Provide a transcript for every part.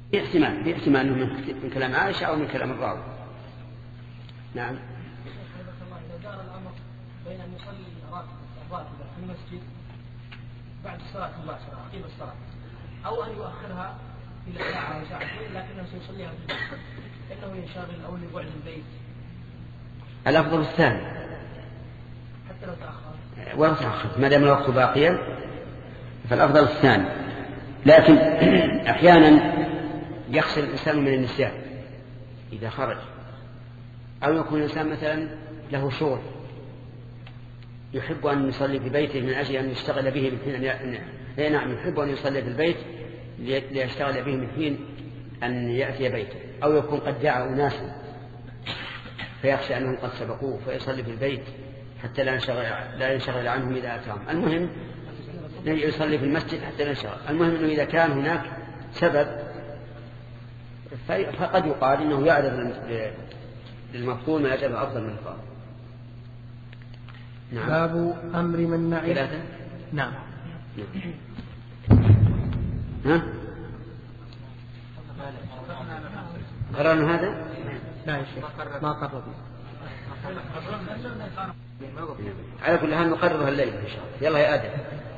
في احتمال أنه من كلام عائشة أو من كلام الراوي. نعم. إذا دار الأمر بين أن يصلي الراتبة في المسجد بعد الصلاة مباشرة عقب الصلاة، أو أن يؤخرها إلى ساعة أو ساعتين لكنه سيصليها في البيت، إنه ينشغل أو لبعد البيت. الأفضل الثاني حتى لو تأخر ولا تأخر ما دام الوقت باقيا فالأفضل الثاني. لكن أحيانا يخشى الإنسان من النسيان إذا خرج، أو يكون الإنسان مثلا له شغل يحب أن يصلي في بيته من أجل أن يشتغل به من حين نعم يحب أن يصلي في البيت ليشتغل به من حين أن يأتي بيته، أو يكون قد دعا أناسا فيخشى أنهم قد سبقوه فيصلي في البيت حتى لا ينشغل عنهم إذا أتاهم. المهم يصلي في المسجد حتى لا ينشغل. المهم أنه إذا كان هناك سبب فقد يقال إنه يعرض للمفضول ما يجب أفضل من الفاضل. نعم. باب أمر من نعي. نعم. ها؟ قررنا هذا؟ لا يا شيخ ما قررنا. على كل حال نقررها الليلة إن شاء الله. يلا يا آدم.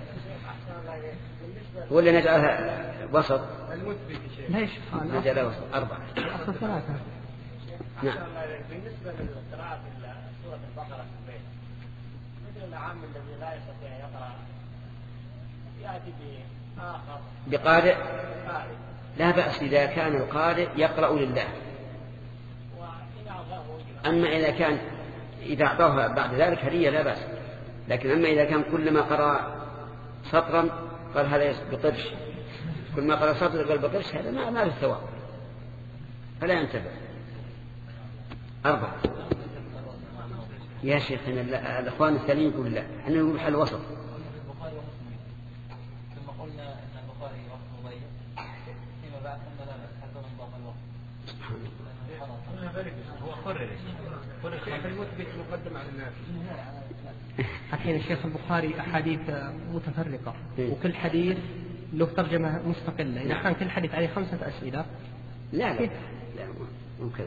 ولا نجعلها وسط؟ ليش؟ نجعلها وسط 4. أصل 3. نعم. بالنسبة للقراءة في سورة البقرة في البيت، مثل العام الذي لا يستطيع يقرأ يأتي بآخر بقارئ لا بأس إذا كان القارئ يقرأ لله. أما إذا أعطاها بعد ذلك هدية لا بأس. لكن أما إذا كان كلما قرأ سطرا قال هذا بقرش، كل ما قرأ سطر قال بقرش، هذا ما له ثواب فلا ينتبه. 4. يا شيخ الأخوان الثانيين يقول لا، احنا نقول حل وسط. ثم قلنا أن البخاري وقت مضيق فيما بعد أن لا حتى نضاف الوقت. هو قرر المثبت مقدم على النافي. الحين الشيخ البخاري أحاديث متفرقة وكل حديث له ترجمة مستقلة. إذا كان كل حديث عليه 5 أسئلة لا ممكن.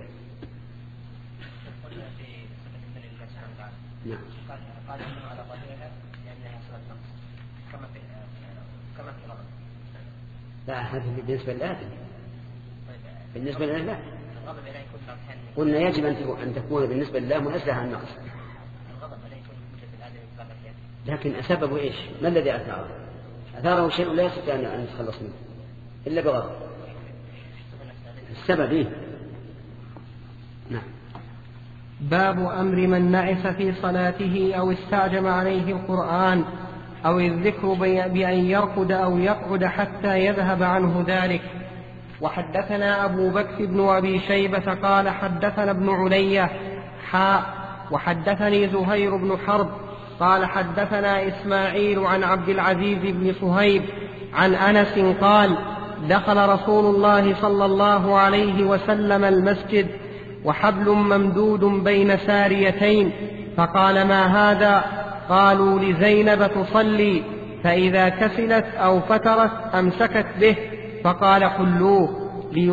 نعم. قال إنه على ظاهرها لأنها صلة نقص كما في غضب. لا هذا بالنسبة لله. بالنسبة لله لا. الغضب لا يكون نقصا. قلنا يجب أن تكون بالنسبة لله منزهة عن النقص. الغضب لا يكون موجود في الآدم إطلاقا. لكن سببه إيش؟ ما الذي أثاره؟ أثاره شيء لا يستطيع أن يتخلص منه إلا بغضب. السبب إيه؟ نعم. باب أمر من نعس في صلاته أو استعجم عليه القرآن أو الذكر بأن يرقد أو يقعد حتى يذهب عنه ذلك. وحدثنا أبو بكر بن أبي شيبة قال حدثنا ابن علية وحدثني زهير بن حرب قال حدثنا إسماعيل عن عبد العزيز بن صهيب عن أنس قال دخل رسول الله صلى الله عليه وسلم المسجد وحبل ممدود بين ساريتين فقال ما هذا؟ قالوا لزينب تصلي، فإذا كسلت أو فترت أمسكت به، فقال خلوه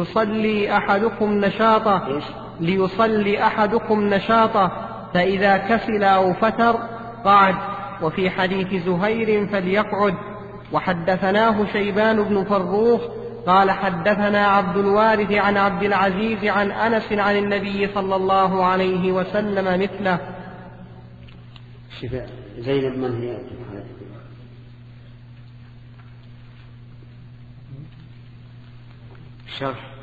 ليصلي أحدكم نشاطه فإذا كسل أو فتر قعد. وفي حديث زهير فليقعد. وحدثناه شيبان بن فروخ قال حدثنا عبد الوارث عن عبد العزيز عن أنس عن النبي صلى الله عليه وسلم مثله. شفاء زينب من هي؟ شرح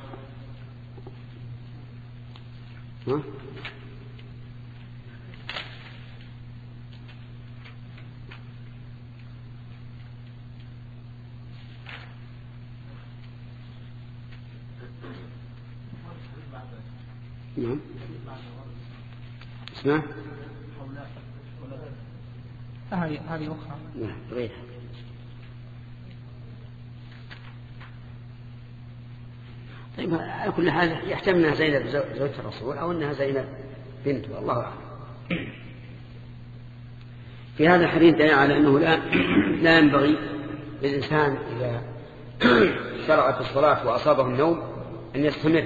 نعم اسمع هذه أخرى. نعم غير. طيب على كل حال يحتمل أنها زينب زوجة الرسول أو أنها زينب بنته، الله أعلم. في هذا الحديث دليل على أنه لا ينبغي للإنسان إذا شرع في الصلاة وأصابه النوم أن يستمر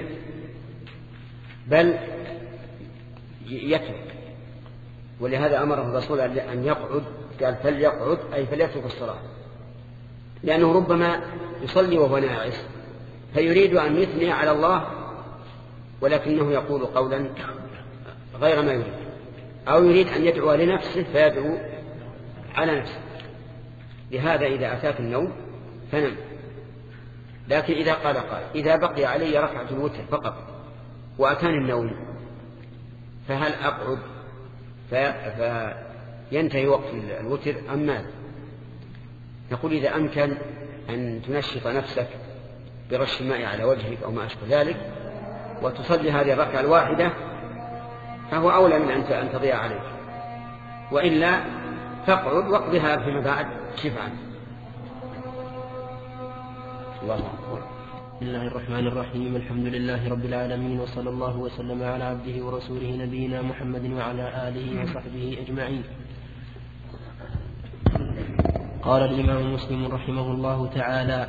بل يترك. ولهذا أمره الرسول أن يقعد، قال فليقعد أي فليترك الصلاة، لأنه ربما يصلي وهو ناعس فيريد أن يثني على الله ولكنه يقول قولا غير ما يريد، أو يريد أن يدعو لنفسه فيدعو على نفسه. لهذا إذا أتاك النوم فنم. لكن إذا قال إذا بقي علي ركعة الوتر فقط وأتاني النوم فهل أقعد فينتهي وقت الوتر أم ماذا؟ نقول إذا أمكن أن تنشط نفسك برش الماء على وجهك أو ما أشبه ذلك وتصلي هذه الركعة الواحدة فهو أولى من أن تضيع عليك، وإلا فاقعد واقضها فيما بعد شفعا. الله أكبر. بسم الله الرحمن الرحيم. الحمد لله رب العالمين، وصلى الله وسلم على عبده ورسوله نبينا محمد وعلى آله وصحبه أجمعين. قال الإمام مسلم رحمه الله تعالى: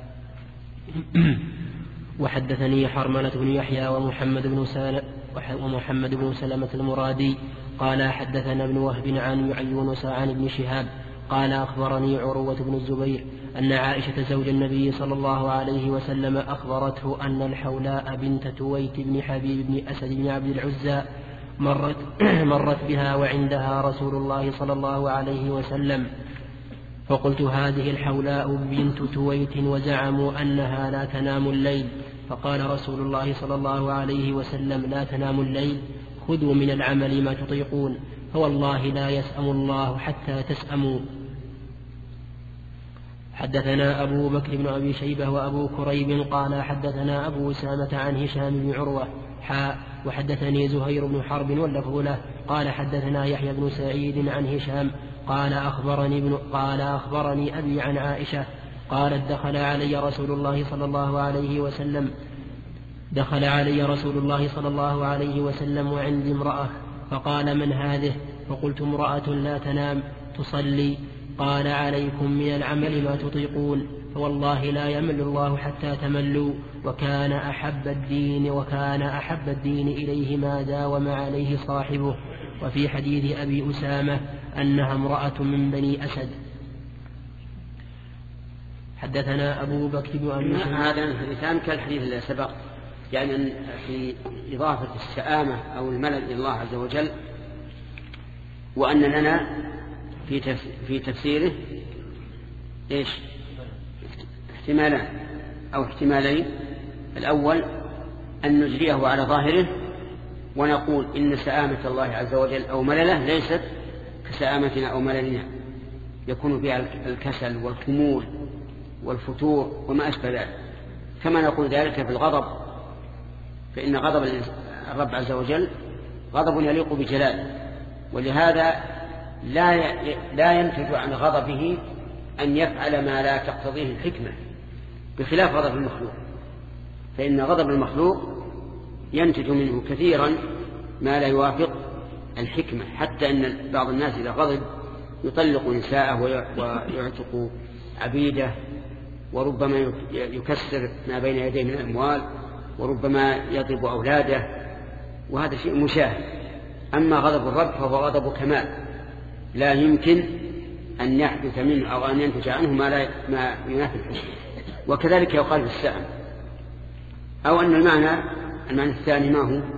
وحدثني حرملة بن يحيى ومحمد بن سلمة المرادي قال حدثنا ابن وهب عن يونس عن ابن شهاب قال أخبرني عروة بن الزبير أن عائشة زوج النبي صلى الله عليه وسلم أخبرته أن الحولاء بنت تويت بن حبيب بن أسد بن عبد العزى مرت بها وعندها رسول الله صلى الله عليه وسلم، فقلت: هذه الحولاء بنت تويت وزعموا أنها لا تنام الليل. فقال رسول الله صلى الله عليه وسلم: لا تنام الليل، خذوا من العمل ما تطيقون، فوالله لا يسأم الله حتى تسأموا. حدثنا أبو بكر بن أبي شيبة وأبو كريب قال حدثنا أبو أسامة عن هشام بن عروة وحدثني زهير بن حرب واللفظ له قال حدثنا يحيى بن سعيد عن هشام قال أخبرني أبي عن عائشة قالت: دخل علي رسول الله صلى الله عليه وسلم وعندي امرأة، فقال: من هذه؟ فقلت: امرأة لا تنام تصلي. قال: عليكم من العمل ما تطيقون، فوالله لا يمل الله حتى تملوا. وكان أحب الدين إليه ما داوم عليه صاحبه. وفي حديث أبي أسامة أنها امرأة من بني أسد. حدثنا أبو بكر بن أبي شيبة. هذا الحديثان كالحديث الذي سبق، يعني أن في إضافة السآمة أو الملل إلى الله عز وجل، وأن لنا في تفسيره إيش؟ احتمالان أو احتمالين. الأول أن نجريه على ظاهره ونقول إن سآمة الله عز وجل أو ملله ليست كسآمتنا أو مللنا، يكون فيها الكسل والخمول والفتور وما أشبه ذلك، كما نقول ذلك في الغضب، فإن غضب الرب عز وجل غضب يليق بجلاله، ولهذا لا ينتج عن غضبه أن يفعل ما لا تقتضيه الحكمة، بخلاف غضب المخلوق، فإن غضب المخلوق ينتج منه كثيرا ما لا يوافق الحكمة، حتى أن بعض الناس إذا غضب يطلق نساءه ويعتق عبيده، وربما يكسر ما بين يديه من الأموال، وربما يضرب أولاده، وهذا شيء مشاهد. أما غضب الرب فهو غضب كمال، لا يمكن أن يحدث منه أو أن ينتج عنه ما ينافي الحكمة. وكذلك يقال في السأم. أو أن المعنى الثاني ما هو؟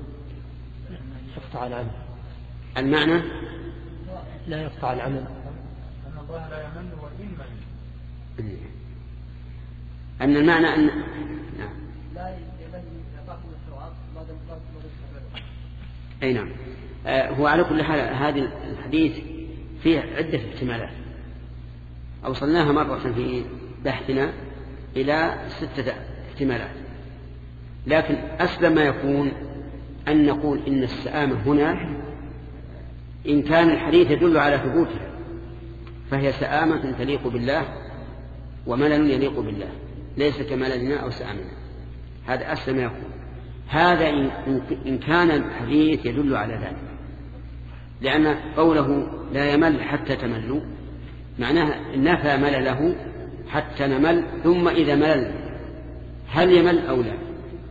يقطع العمل. المعنى لا يقطع العمل، أن الله لا يمل وإن مل. أن المعنى أن لا يمل يطاق من الحوار ما دام أي نعم. هو على كل حال هذا الحديث فيه عدة احتمالات، أوصلناها مرة في بحثنا إلى 6 احتمالات، لكن أسلم ما يكون أن نقول إن السآمة هنا إن كان الحديث يدل على ثبوتها فهي سآمة تليق بالله وملل يليق بالله، ليس كمللنا أو سآمنا. هذا أسلم ما يكون. هذا إن كان الحديث يدل على ذلك، لأن قوله لا يمل حتى تملوا معناه نفى ملله حتى نمل، ثم إذا ملل هل يمل أو لا؟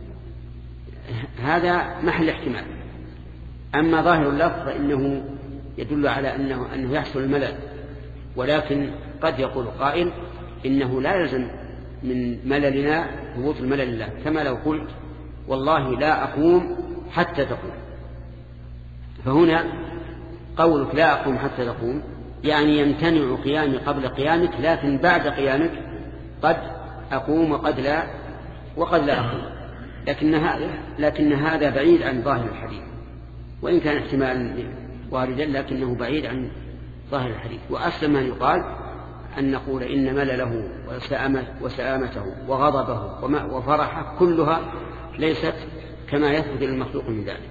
هذا محل احتمال. أما ظاهر اللفظ فإنه يدل على أنه يحصل الملل، ولكن قد يقول قائل إنه لا يلزم من مللنا ثبوت الملل لله، كما لو قلت والله لا أقوم حتى تقوم، فهنا قولك لا أقوم حتى تقوم يعني يمتنع قيامي قبل قيامك، لكن بعد قيامك قد أقوم وقد لا أقوم. لكن هذا بعيد عن ظاهر الحديث، وإن كان احتمال واردا لكنه بعيد عن ظاهر الحديث. وأسلم ما يقال أن نقول إن ملله وسآمته وغضبه وفرحه كلها ليست كما يثبت للمخلوق من ذلك.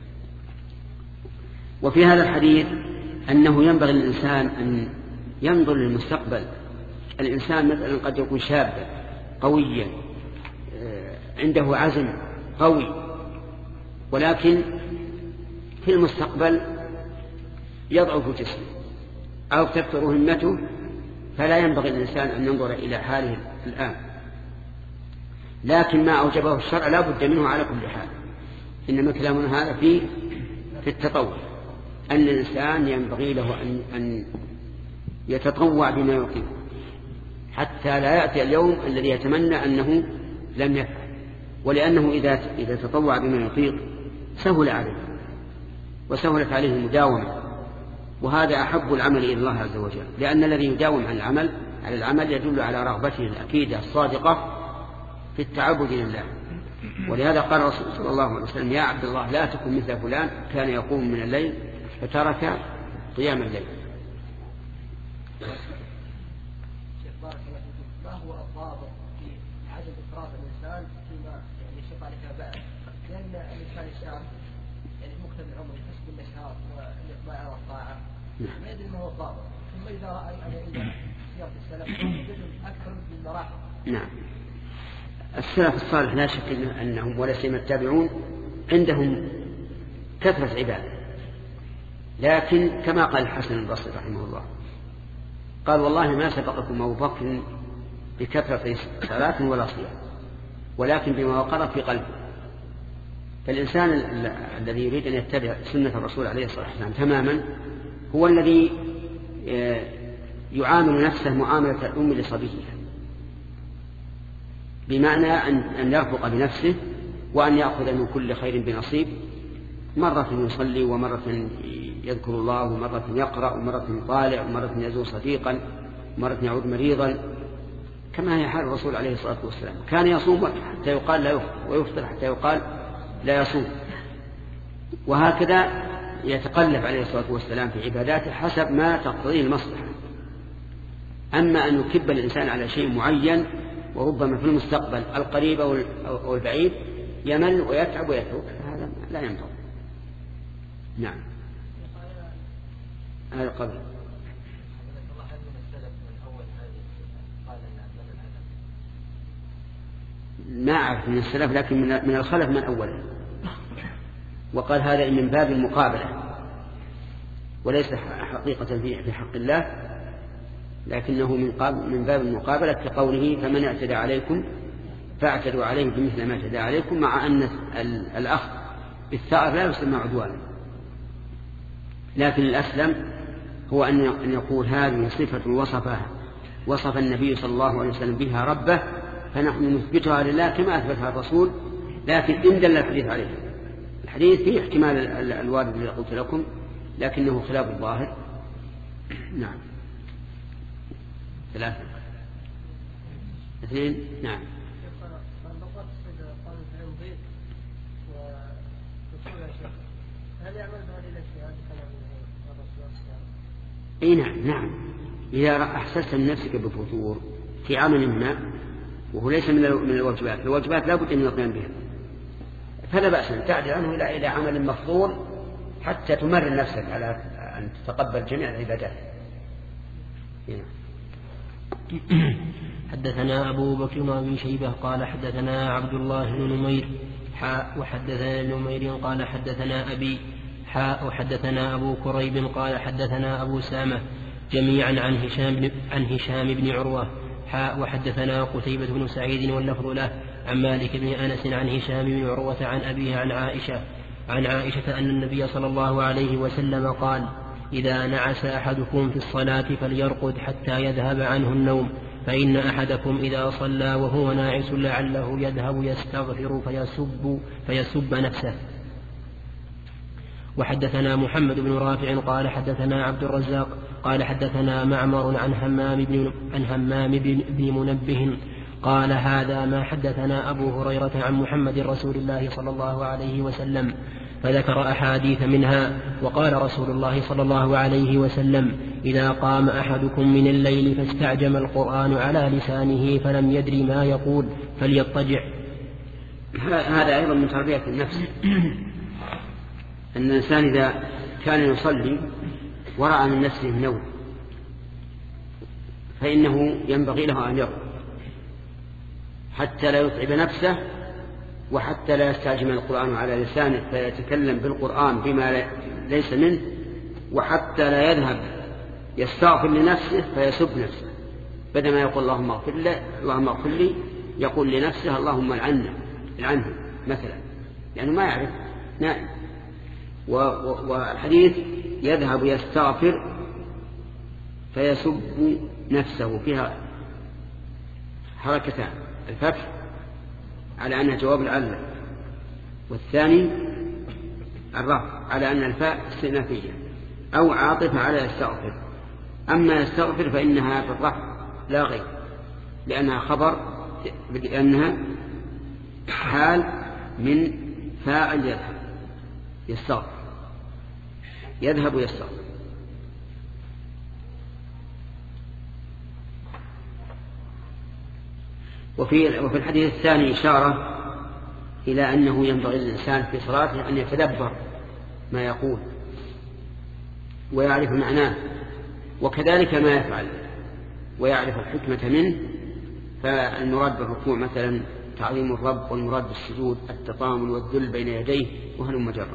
وفي هذا الحديث أنه ينبغي للإنسان أن ينظر للمستقبل. الإنسان مثلا قد يكون شابا قويا عنده عزم قوي، ولكن في المستقبل يضعف جسمه أو تكثر همته، فلا ينبغي للإنسان أن ينظر إلى حاله الآن، لكن ما أوجبه الشرع لا بد منه على كل حال. إنما كلامنا هذا في التطوع، أن الإنسان ينبغي له أن يتطوع بما يطيق حتى لا يأتي اليوم الذي يتمنى أنه لم يفعل، ولأنه إذا تطوع بما يطيق سهل عليه وسهلت عليه المداومة، وهذا أحب العمل إلى الله عز وجل، لأن الذي يداوم على العمل يدل على رغبته الأكيدة الصادقة في التعبد لله. ولهذا قال الرسول صلى الله عليه وسلم يا عبد الله لا تكن مثل فلان كان يقوم من الليل فترك قيام الليل. ما هو الضابط في عدم إفراط الإنسان فيما يشق عليه بعد؟ لأن الإنسان الشاب مكتب العمر يحس بالنشاط والإقبال على الطاعة، ما يدري ما هو الضابط. ثم إذا رأى عند سيرة السلف يجب أكثر من مراحل. نعم، السلف الصالح لا شك أنهم ولا سيما التابعون عندهم كثرة عبادة، لكن كما قال الحسن البصري رحمه الله قال والله ما سبقكم أبو بكر بكثرة صلاة ولا صيام، ولكن بما وقر في قلبه. فالإنسان الذي يريد أن يتبع سنة الرسول عليه الصلاة والسلام تماما هو الذي يعامل نفسه معاملة الأم لصبيها، بمعنى أن يرفق بنفسه وأن يأخذ من كل خير بنصيب، مرة يصلي ومرة يذكر الله ومرة يقرأ ومرة يطالع ومرة يزور صديقا ومرة يعود مريضا، كما هي حال الرسول عليه الصلاة والسلام. كان يصوم حتى يقال لا يفطر، ويفطر حتى يقال لا يصوم، وهكذا يتقلب عليه الصلاة والسلام في عباداته حسب ما تقتضيه المصلحة. أما أن يكب الإنسان على شيء معين وربما في المستقبل القريب أو البعيد يمل ويتعب ويترك، هذا لا ينبغي. نعم، هذا قبل ما أعرف من السلف، لكن من الخلف من أوله، وقال هذا من باب المقابلة وليس حقيقة في حق الله، لكنه من باب المقابلة كقوله فمن اعتدى عليكم فاعتدوا عليه بمثل ما اعتدى عليكم، مع أن الأخذ بالثأر لا يسمى عدوانا، لكن الأسلم هو أن يقول هذه صفة وصف النبي صلى الله عليه وسلم بها ربه، فنحن نثبتها لله كما أثبتها الرسول، لكن إن دل الحديث عليه. الحديث فيه احتمال الوارد الذي قلت لكم، لكنه خلاف الظاهر. نعم، 3 2 نعم. اي نعم إذا أحسست من نفسك بفتور في عمل ما وهو ليس من الواجبات لا بد من القيام بها، فلا بأس أن تعدل عنه إلى عمل مفضول حتى تمرن نفسك على أن تتقبل جميع العبادات. حدثنا أبو بكر بن أبي شيبة قال حدثنا عبد الله بن نمير وحدثنا نمير قال حدثنا أبي وحدثنا أبو كريب قال حدثنا أبو سامة جميعا عن هشام بن عروة وحدثنا قتيبة بن سعيد واللفظ له عن مالك بن أنس عن هشام بن عروة عن أبيه عن عائشة أن النبي صلى الله عليه وسلم قال: إذا نعس أحدكم في الصلاة فليرقد حتى يذهب عنه النوم، فإن أحدكم إذا صلى وهو ناعس لعله يذهب يستغفر فيسب نفسه. وحدثنا محمد بن رافع قال حدثنا عبد الرزاق قال حدثنا معمر عن همام بن منبه قال: هذا ما حدثنا أبو هريرة عن محمد رسول الله صلى الله عليه وسلم، فذكر أحاديث منها. وقال رسول الله صلى الله عليه وسلم: إذا قام أحدكم من الليل فاستعجم القرآن على لسانه فلم يدري ما يقول فليضطجع. هذا أيضا من تربية النفس، أن الإنسان إذا كان يصلي ورأى من نفسه النوم فإنه ينبغي له أن يرقد حتى لا يتعب نفسه، وحتى لا يستعجم القرآن على لسانه فيتكلم بالقرآن بما ليس منه، وحتى لا يذهب يستغفر لنفسه فيسب نفسه، بدل ما يقول اللهم اغفر لي يقول لنفسه اللهم العنه مثلا، لأنه ما يعرف نائم. والحديث يذهب يستغفر فيسب نفسه فيها حركتان: الفتح على أنها جواب العلة، والثاني الرفع على أن الفاء استئنافية أو عاطفة على يستغفر. أما يستغفر فإنها بالرفع لا غير، لأنها خبر، لأنها حال من فاعل يذهب يستغفر. وفي الحديث الثاني إشارة إلى أنه ينبغي للإنسان في صلاته أن يتدبر ما يقول ويعرف معناه، وكذلك ما يفعل ويعرف الحكمة منه. فالمراد بالركوع مثلا تعظيم الرب، والمراد بالسجود التطامن والذل بين يديه وهلم جرا.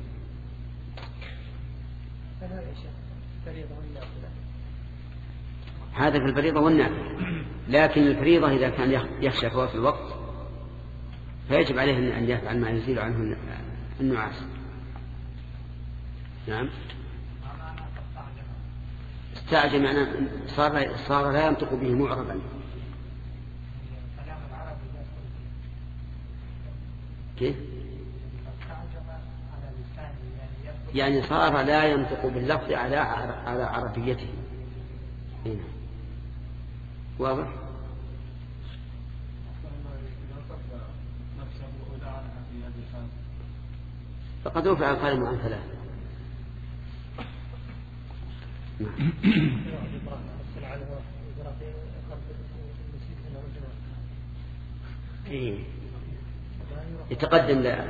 هذا في الفريضة والنافلة، لكن الفريضة إذا كان يخشى فوات الوقت فيجب عليه أن يفعل ما يزيل عنه النعاس. نعم، استعجل معناه صار لا ينطق به معربا. كيف؟ يعني صار لا ينطق باللفظ على عربيته. هنا واضح؟ فقد رفع القلم عن ثلاث. يتقدم لا.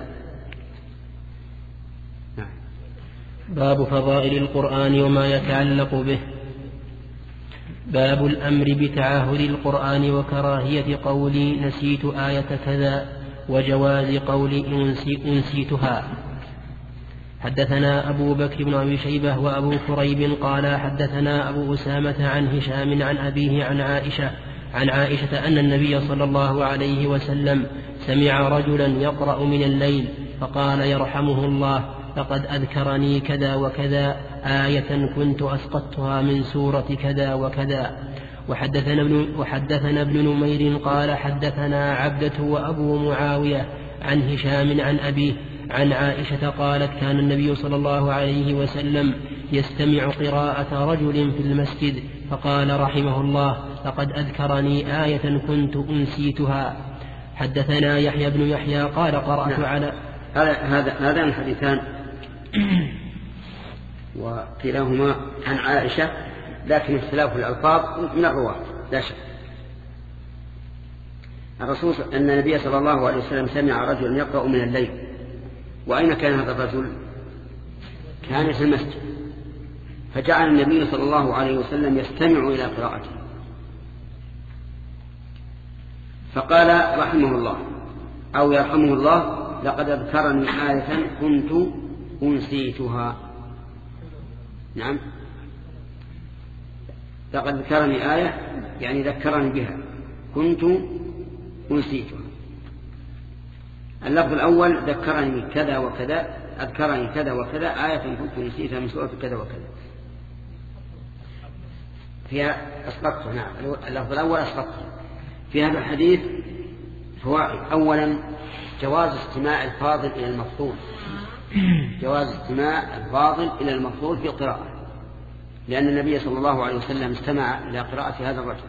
باب فضائل القرآن وما يتعلق به. باب الأمر بتعاهد القرآن وكراهية قول نسيت آية كذا، وجواز قول أنسيتها. حدثنا أبو بكر بن أبي شيبة وأبو كريب قال حدثنا أبو أسامة عن هشام عن أبيه عن عائشة أن النبي صلى الله عليه وسلم سمع رجلا يقرأ من الليل فقال: يرحمه الله، لقد أذكرني كذا وكذا آية كنت أسقطتها من سورة كذا وكذا. وحدثنا ابن نمير قال حدثنا عبدة وأبو معاوية عن هشام عن أبيه عن عائشة قالت: كان النبي صلى الله عليه وسلم يستمع قراءة رجل في المسجد فقال رحمه الله: لقد أذكرني آية كنت أنسيتها. حدثنا يحيى بن يحيى قال قرأت على هذان الحديثان وكلاهما عن عائشة، لكن اختلاف الألفاظ من الرواة لا شك. الرسول أن النبي صلى الله عليه وسلم سمع رجلا يقرأ من الليل. وأين كان هذا الرجل؟ كان في المسجد، فجعل النبي صلى الله عليه وسلم يستمع إلى قراءته فقال رحمه الله أو يرحمه الله: لقد أذكرني آية كنت أنسيتها. نعم، لقد ذكرني آية يعني ذكرني بها كنت أنسيتها. اللفظ الأول ذكرني كذا وكذا، أذكرني كذا وكذا، آية كنت نسيتها من سورة كذا وكذا، فيها أسقطته. نعم، اللفظ الأول أسقطته. في هذا الحديث فوائد. أولا جواز استماع الفاضل إلى المفضول، جواز استماع الفاضل إلى المفضول في القراءة، لأن النبي صلى الله عليه وسلم استمع إلى قراءة هذا الرجل.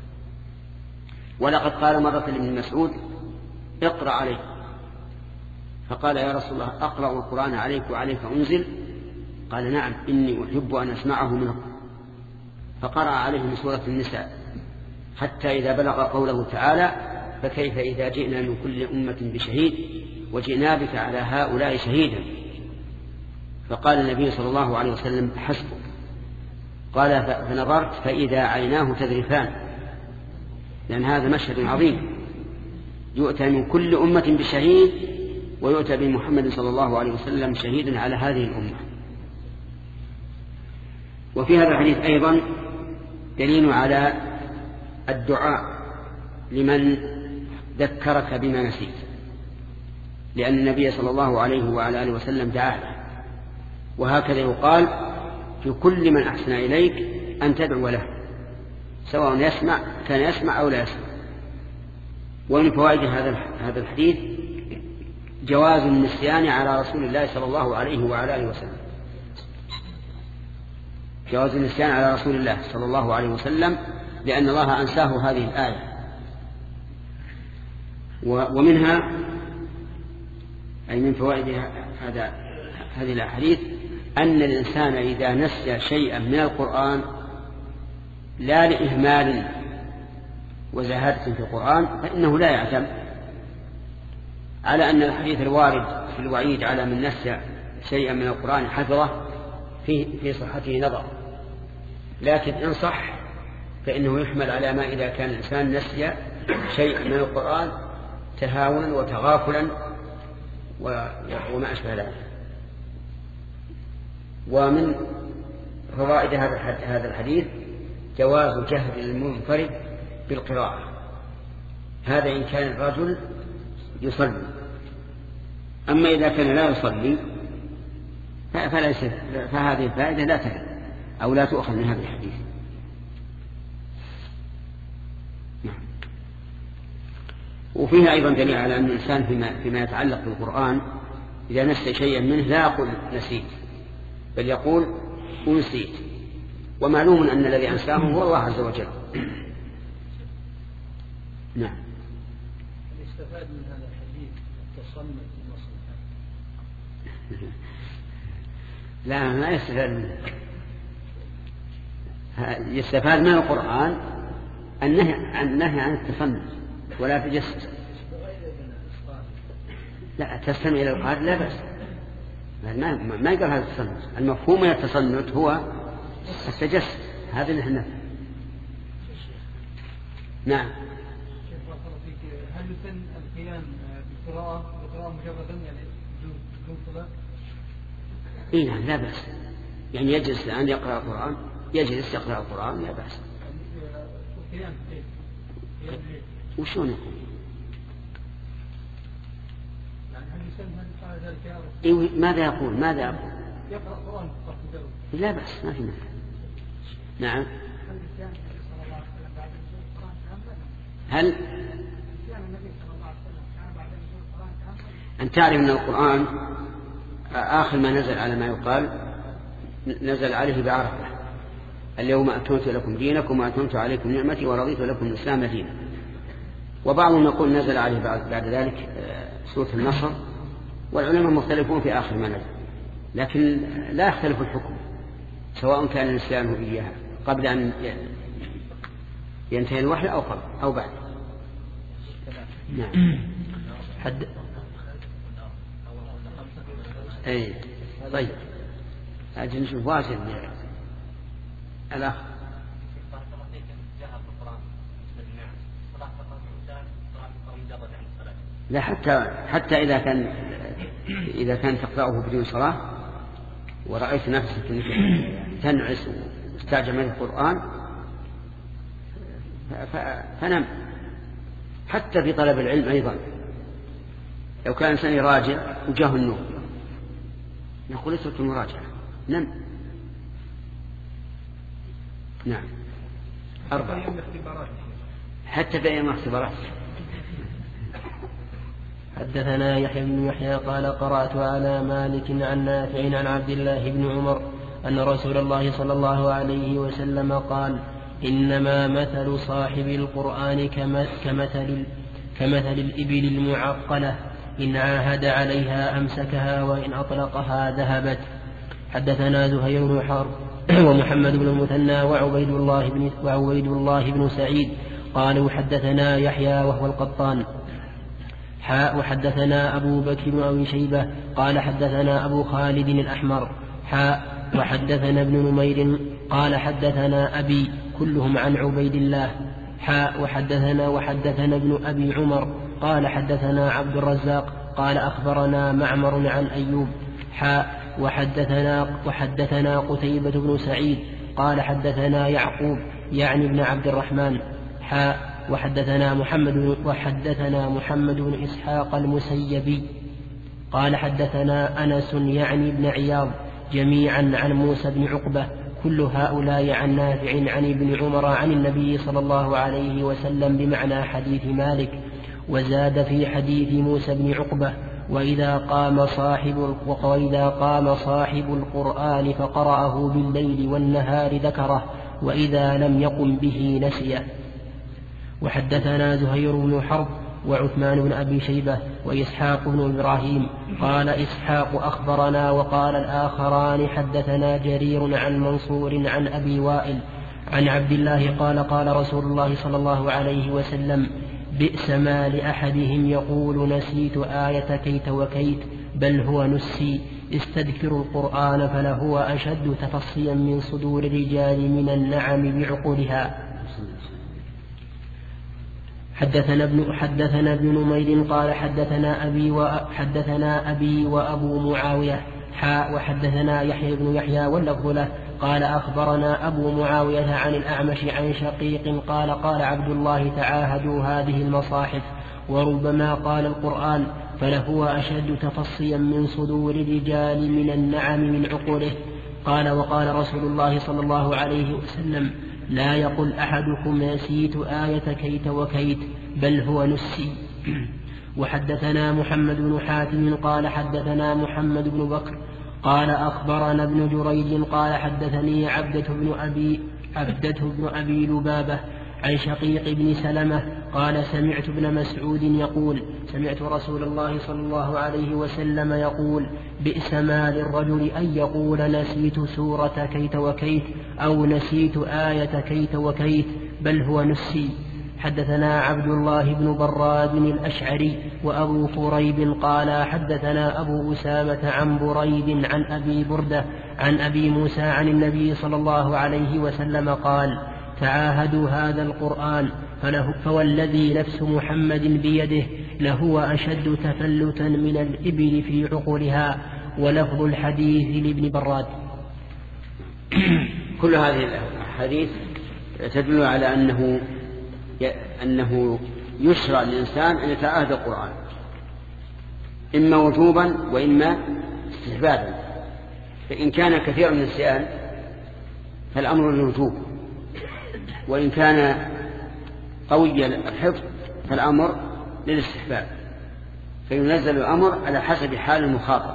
ولقد قال مرة لابن مسعود اقرأ عليك، فقال يا رسول الله أقرأ القرآن عليك وعليك أنزل؟ قال نعم إني أحب أن أسمعه منه. فقرأ عليه من سورة النساء حتى إذا بلغ قوله تعالى فكيف إذا جئنا من كل أمة بشهيد وجئنا بك على هؤلاء شهيدا. فقال النبي صلى الله عليه وسلم حسبك. قال فنظرت فإذا عيناه تذرفان، لأن هذا مشهد عظيم، يؤتى من كل أمة بشهيد ويؤتى بمحمد صلى الله عليه وسلم شهيدا على هذه الأمة. وفي هذا الحديث أيضا دليل على الدعاء لمن ذكرك بما نسيت، لأن النبي صلى الله عليه وعلى آله وسلم دعا له. وهكذا يقال في كل من أحسن إليك أن تدعو له، سواء يسمع كان يسمع أو لا يسمع. ومن فوائد هذا الحديث جواز النسيان على رسول الله صلى الله عليه وعلى آله وسلم، جواز النسيان على رسول الله صلى الله عليه وسلم، لأن الله أنساه هذه الآية. ومنها أي من فوائد هذه الأحاديث أن الإنسان إذا نسي شيئا من القرآن لا لإهمال وزهادة في القرآن فإنه لا يعتم، على أن الحديث الوارد في الوعيد على من نسي شيئا من القرآن حفظه في صحته نظر، لكن إن صح فإنه يحمل على ما إذا كان الإنسان نسي شيئا من القرآن تهاونا وتغافلا وما أشبه ذلك. ومن فوائد هذا الحديث جواز جهل المنفرد بالقراءة، هذا إن كان الرجل يصلي. أما إذا كان لا يصلي فهذه الفائدة لا ترد أو لا تؤخذ من هذا الحديث. نعم. وفيها أيضا دليل على أن الإنسان فيما يتعلق بالقرآن إذا نسي شيئا منه لا يقول نسيت، بل يقول أنسيت، ومعلوم أن الذي أنساه هو الله عز وجل. نعم. يستفاد من هذا الحديث التصنف المصلحة؟ لا، ما يستفاد منه. يستفاد من القرآن النهي عن التصنف ولا تجسس. لا، تستمع إلى القارئ لا بأس، ما يقال هذا التصنف. المفهوم من التصنف هو التجسس، هذا اللي احنا. نعم. هل يسن القيام بالقراءة مجردا يعني بدون صلاة؟ إيه نعم لا بأس، يعني يجلس الآن يقرأ القرآن، يجلس يقرأ القرآن لا بأس. وشون يقول؟ إيه ماذا يقول؟ يقرأ القرآن لا بأس، ما في مانع. نعم. هل أن تعرف أن القرآن آخر ما نزل على ما يقال نزل عليه بعرفة: اليوم أكملت لكم دينكم وأتممت عليكم نعمتي ورضيت لكم الإسلام دينا. وبعضهم يقول نزل عليه بعد ذلك سورة النصر، والعلماء مختلفون في آخر ما نزل، لكن لا يختلف الحكم سواء كان نسيانه إياها قبل أن ينتهي الوحي أو قبل أو بعد. نعم. أي طيب، أجل نشوف واصل الأخ. لا، حتى إذا كان تقرأه بدون صلاة ورأيت نفسك تنعس واستعجل من القرآن فنم. حتى في طلب العلم أيضا لو كان إنسان يراجع وجاه النوم نقول اترك المراجعة نم. نعم 4 حتى في أيام الاختبارات. حدثنا يحيى بن يحيى قال قرأت على مالك عن نافع عن عبد الله بن عمر أن رسول الله صلى الله عليه وسلم قال إنما مثل صاحب القرآن كمثل الإبل المعقلة إن عاهد عليها أمسكها وإن أطلقها ذهبت. حدثنا زهير بن حرب ومحمد بن المثنى وعبيد الله بن سعيد قالوا حدثنا يحيى وهو القطان وحدثنا أبو بكر بن أبي شيبة قال حدثنا أبو خالد الأحمر وحدثنا ابن نمير قال حدثنا أبي كلهم عن عبيد الله وحدثنا ابن أبي عمر قال حدثنا عبد الرزاق قال أخبرنا معمر عن أيوب وحدثنا قتيبة بن سعيد قال حدثنا يعقوب يعني ابن عبد الرحمن وحدثنا محمد بن إسحاق المسيبي قال حدثنا أنس يعني ابن عياض جميعا عن موسى بن عقبة كل هؤلاء عن نافع عن ابن عمر عن النبي صلى الله عليه وسلم بمعنى حديث مالك. وزاد في حديث موسى بن عقبة وإذا قام صاحب القرآن فقرأه بالليل والنهار ذكره وإذا لم يقم به نسيه. وحدثنا زهير بن حرب وعثمان بن أبي شيبة وإسحاق بن إبراهيم قال إسحاق أخبرنا وقال الآخران حدثنا جرير عن منصور عن أبي وائل عن عبد الله قال قال رسول الله صلى الله عليه وسلم بئس ما لأحدهم يقول نسيت آية كيت وكيت بل هو نسي استذكروا القرآن فلهو أشد تفصيا من صدور الرجال من النعم بعقولها. حدثنا ابن نمير قال حدثنا أبي وأبو معاوية وحدثنا يحيى بن يحيى واللفظ له قال أخبرنا أبو معاوية عن الأعمش عن شقيق قال قال عبد الله تعاهدوا هذه المصاحف وربما قال القرآن فلهو أشد تفصيا من صدور الرجال من النعم من عقوله. قال وقال رسول الله صلى الله عليه وسلم لا يقل أحدكم نسيت آية كيت وكيت بل هو نسي. وحدثنا محمد بن حاتم قال حدثنا محمد بن بكر قال أخبرنا ابن جريج قال حدثني عبدة بن أبي لبابة عن شقيق بن سلمة قال سمعت ابن مسعود يقول سمعت رسول الله صلى الله عليه وسلم يقول بئس ما للرجل أن يقول نسيت سورة كيت وكيت أو نسيت آية كيت وكيت بل هو نسي. حدثنا عبد الله بن براد الأشعري وأبو كريب قال حدثنا أبو أسامة عن بريد عن أبي بردة عن أبي موسى عن النبي صلى الله عليه وسلم قال تعاهدوا هذا القرآن فوالذي نفس محمد بيده لهو أشد تفلتا من الإبل في عقولها. ولفظ الحديث لابن براد. كل هذه الحديث تدل على أنه يشرع للإنسان أن يتعاهد القرآن إما وجوبا وإما استحبابا. فإن كان كثير من النسيان فالأمر للوجوب، وإن كان قوي الحفظ فالأمر للاستحباب، فينزل الأمر على حسب حال المخاطب.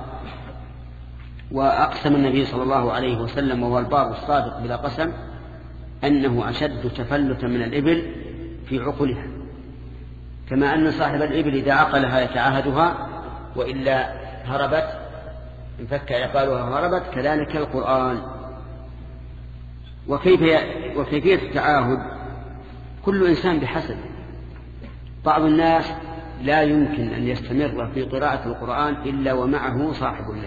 وأقسم النبي صلى الله عليه وسلم وهو البار الصادق بلا قسم أنه أشد تفلتا من الإبل في عقلها، كما أن صاحب الإبل إذا عقلها يتعاهدها وإلا هربت انفك عقالها هربت، كذلك القرآن. وكيفية التعاهد كل إنسان بحسب. بعض الناس لا يمكن أن يستمر في قراءة القرآن إلا ومعه صاحب له،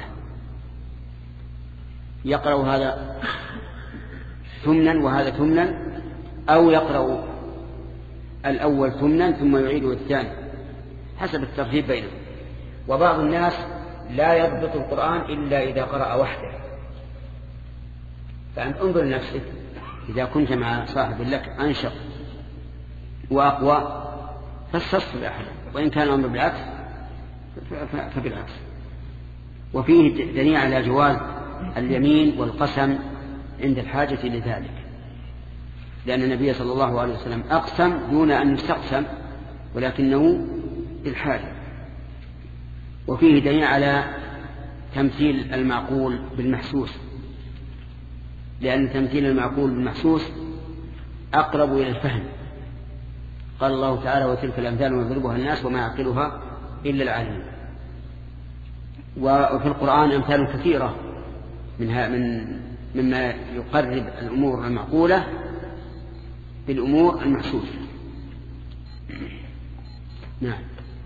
يقرأ هذا ثمنا وهذا ثمنا، أو يقرأ الأول ثمنا ثم يعيده الثاني حسب الترتيب بينهم. وبعض الناس لا يضبط القرآن إلا إذا قرأ وحده. فأنت انظر لنفسك، إذا كنت مع صاحب لك أنشط وأقوى فاستصل أحدا، وإن كان الأمر بالعكس فبالعكس. وفيه دليل على جواز اليمين والقسم عند الحاجة لذلك، لأن النبي صلى الله عليه وسلم أقسم دون أن يستقسم ولكنه للحاجة. وفيه دليل على تمثيل المعقول بالمحسوس، لأن تمثيل المعقول بالمحسوس أقرب إلى الفهم. قال الله تعالى: وتلك الأمثال نضربها الناس وما يعقلها إلا العالمون. وفي القرآن أمثال كثيرة مما يقرب الأمور المعقولة بالأمور المحسوسة. نعم.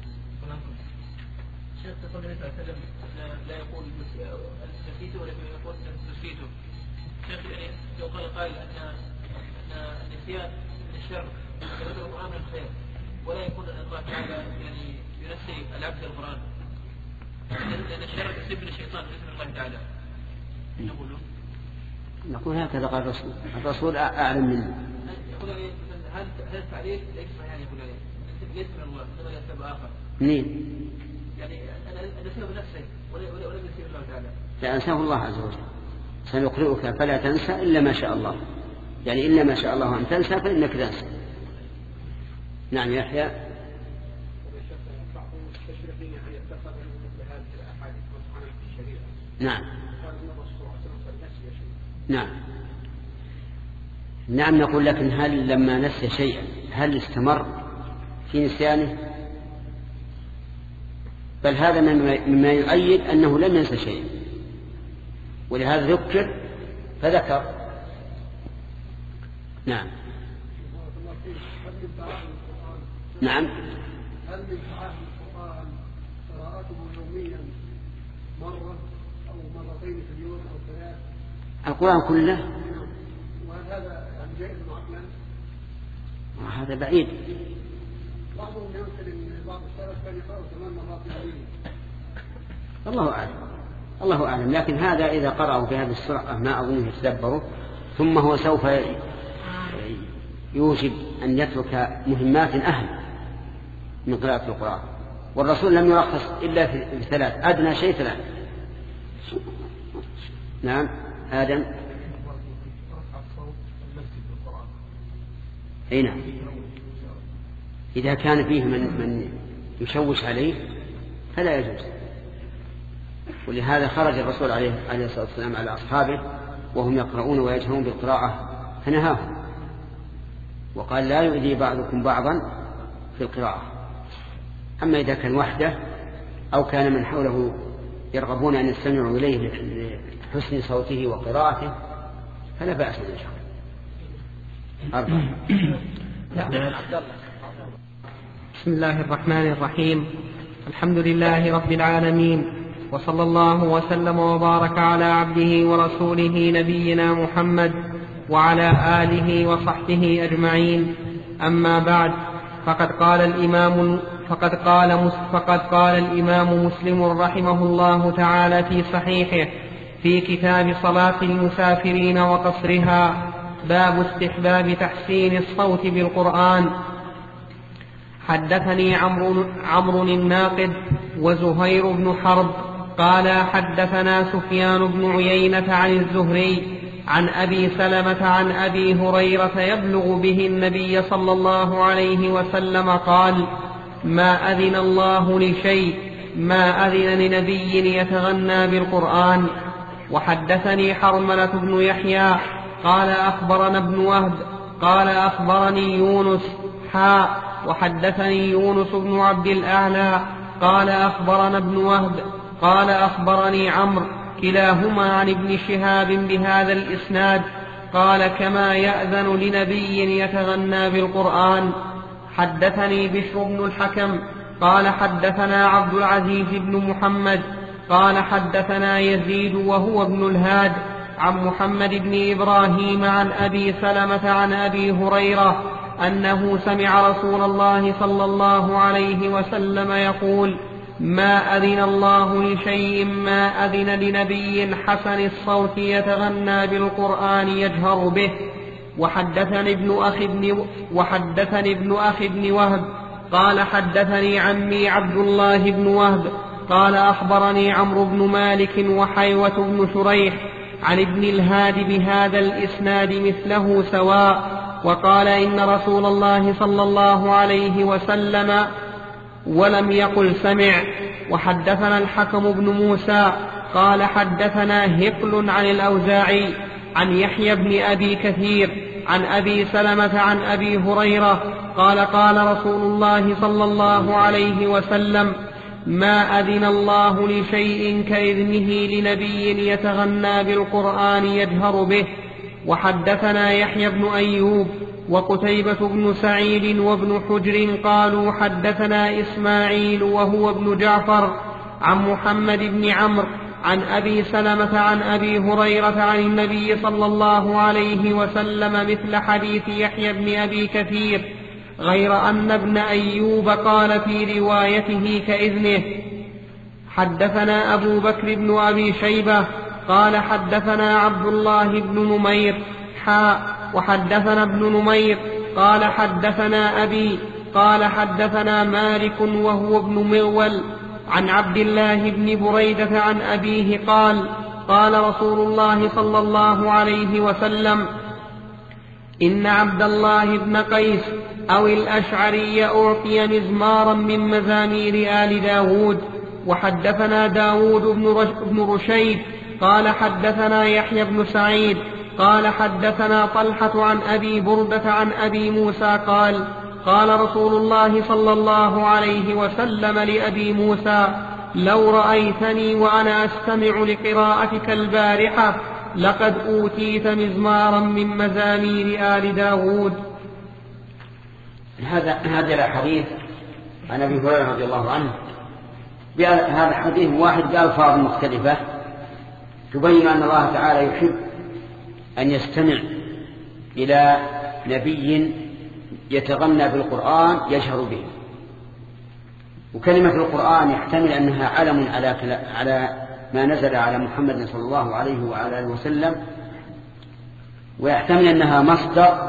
شيخ تقول النبي صلى الله عليه وسلم لا يقول نسيته ولكن يقول نسيته. شيخ لو قال قائل أن النسيان من الشر يذكر القرآن من الخير، ولا يكون أن الله تعالى يعني ينسي العبد القرآن، لأن الشر يسيب من الشيطان بإذن الله تعالى. نقول هكذا قال الرسول أعلم منه. يقول هل التعليل ليس صحيح؟ يقول ليس من الله، إنما يسبب آخر. منين؟ يعني أنا نسيب نفسي ولم يسيب الله تعالى. لا، أنساه الله عز وجل. سنقرئك فلا تنسى إلا ما شاء الله، يعني إلا ما شاء الله أن تنسى فإنك تنسى. نعم يحيى. نعم. نعم. نعم نقول لكن هل لما نسي شيئا هل استمر في نسيانه؟ بل هذا مما يؤيد أنه لم ينسى شيئا، ولهذا ذكر فذكر. نعم. نعم. هل من تعاهد القرآن قراءته يوميا مرة أو مرتين في اليوم أو ثلاث؟ القرآن كله؟ وهل هذا يعني جائز عقلا؟ هذا بعيد. بعضهم يمثل ان بعض السلف كان يقرأ 8 مرات في اليوم. الله أعلم، الله أعلم. لكن هذا إذا قرأوا بهذه السرعة ما أظنه يتدبروا، ثم هو سوف يوجب أن يترك مهمات أهم من قراءة القرآن. والرسول لم يرخص إلا في 3، أدنى شيء 3. نعم. آدم. أي نعم. إذا كان فيه من يشوش عليه فلا يجوز. ولهذا خرج الرسول عليه الصلاة والسلام على أصحابه وهم يقرؤون ويجهرون بالقراءة فنهاهم وقال: لا يؤذي بعضكم بعضا في القراءة. أما إذا كان وحده أو كان من حوله يرغبون أن يستمعوا إليه لحسن صوته وقراءته فلا بأس إن شاء الله. 4. بسم الله الرحمن الرحيم. الحمد لله رب العالمين، وصلى الله وسلم وبارك على عبده ورسوله نبينا محمد وعلى آله وصحبه أجمعين. أما بعد، فقد قال الإمام مسلم رحمه الله تعالى في صحيحه في كتاب صلاة المسافرين وقصرها: باب استحباب تحسين الصوت بالقرآن. حدثني عمرو الناقد وزهير بن حرب قال حدثنا سفيان بن عيينة عن الزهري عن أبي سلمة عن أبي هريرة يبلغ به النبي صلى الله عليه وسلم قال: ما أذن الله لشيء ما أذن لنبي يتغنى بالقرآن. وحدثني حرملة بن يحيى قال أخبرنا ابن وهب قال أخبرني يونس وحدثني يونس بن عبد الأعلى قال أخبرنا ابن وهب قال أخبرني عمرو كلاهما عن ابن شهاب بهذا الإسناد قال: كما يأذن لنبي يتغنى بالقرآن. حدثني بشر بن الحكم قال حدثنا عبد العزيز بن محمد قال حدثنا يزيد وهو ابن الهاد عن محمد بن إبراهيم عن أبي سلمة عن أبي هريرة أنه سمع رسول الله صلى الله عليه وسلم يقول: ما أذن الله لشيء ما أذن لنبي حسن الصوت يتغنى بالقرآن يجهر به. وحدثني ابن أخي بن وهب قال حدثني عمي عبد الله بن وهب قال أخبرني عمرو بن مالك وحيوة بن شريح عن ابن الهاد بهذا الإسناد مثله سواء، وقال إن رسول الله صلى الله عليه وسلم ولم يقل سمع. وحدثنا الحكم بن موسى قال حدثنا هقل عن الأوزاعي عن يحيى بن أبي كثير عن أبي سلمة عن أبي هريرة قال قال رسول الله صلى الله عليه وسلم ما أذن الله لشيء كإذنه لنبي يتغنى بالقرآن يجهر به. وحدثنا يحيى بن أيوب وقتيبة بن سعيد وابن حجر قالوا حدثنا إسماعيل وهو ابن جعفر عن محمد بن عمرو عن أبي سلمة عن أبي هريرة عن النبي صلى الله عليه وسلم مثل حديث يحيى بن أبي كثير، غير أن ابن أيوب قال في روايته كإذنه. حدثنا أبو بكر بن أبي شيبة قال حدثنا عبد الله بن نمير وحدثنا ابن نمير قال حدثنا أبي قال حدثنا مالك وهو ابن مغول عن عبد الله بن بريدة عن أبيه قال قال رسول الله صلى الله عليه وسلم إن عبد الله بن قيس أو الأشعري أعطي مزمارا من مزامير آل داود. وحدثنا داود بن رشيد قال حدثنا يحيى بن سعيد قال حدثنا طلحة عن أبي بردة عن أبي موسى قال قال رسول الله صلى الله عليه وسلم لأبي موسى لو رأيتني وأنا أستمع لقراءتك البارحة لقد أوتيت مزمارا من مزامير آل داود. هذا الحديث عن أبي هريرة رضي الله عنه هذا حديث واحد بألفاظ مختلفة تبين أن الله تعالى يحب أن يستمع إلى نبي يتغنى بالقرآن يجهر به. وكلمة القرآن يحتمل أنها علم على ما نزل على محمد صلى الله عليه وعلى آله وسلم، ويحتمل أنها مصدر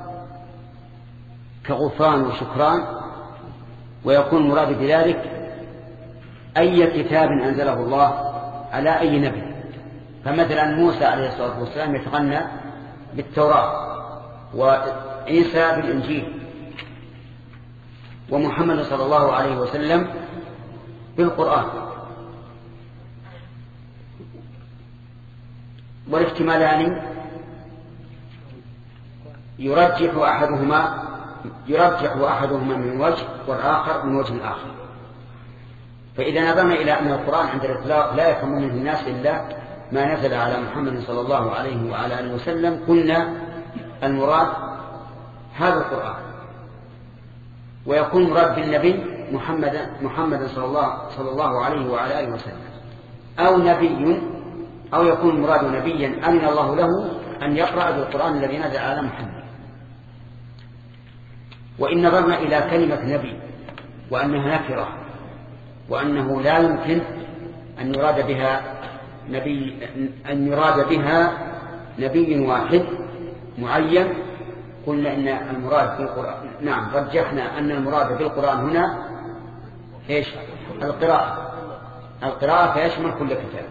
كغفران وشكران، ويكون المراد بذلك أي كتاب أنزله الله على أي نبي. فمثلا موسى عليه الصلاة والسلام يتغنى بالتوراة، وعيسى بالإنجيل، ومحمد صلى الله عليه وسلم بالقرآن. والاحتمالان يرجح أحدهما من وجه والآخر من وجه آخر. فإذا نظرنا إلى أن القرآن عند الإطلاق لا يفهم منه الناس إلا ما نزل على محمد صلى الله عليه وعلى آله وسلم، قلنا المراد هذا القرآن، ويكون مراد بالنبي محمد صلى الله عليه وعلى آله وسلم، أو نبي، أو يكون مراد نبيا أمن الله له أن يقرأ بالقرآن الذي نزل على محمد. وإن نظرنا إلى كلمة نبي وأنها نكرة، وأنه لا يمكن أن يراد بها نبي واحد معين، قلنا إن المراد بالقرآن رجحنا أن المراد بالقرآن هنا إيش؟ القراءة فيشمل كل كتاب.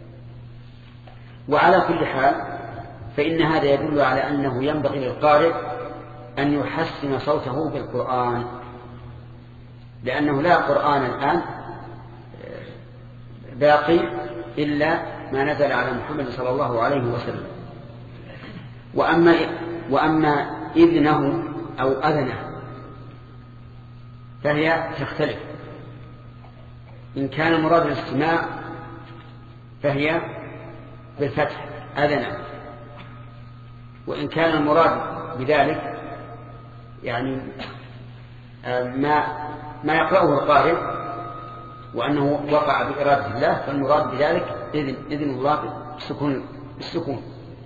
وعلى كل حال فإن هذا يدل على أنه ينبغي للقارئ أن يحسن صوته بالقرآن، لأنه لا قرآن الآن باقي إلا ما نزل على محمد صلى الله عليه وسلم. وأما إذنه أو أذنه فهي تختلف. إن كان المراد الاستماع فهي بالفتح أذنه، وإن كان المراد بذلك يعني ما يقرأه القارئ وأنه وقع بإرادة الله، فالمراد بذلك إذن الله بالسكون.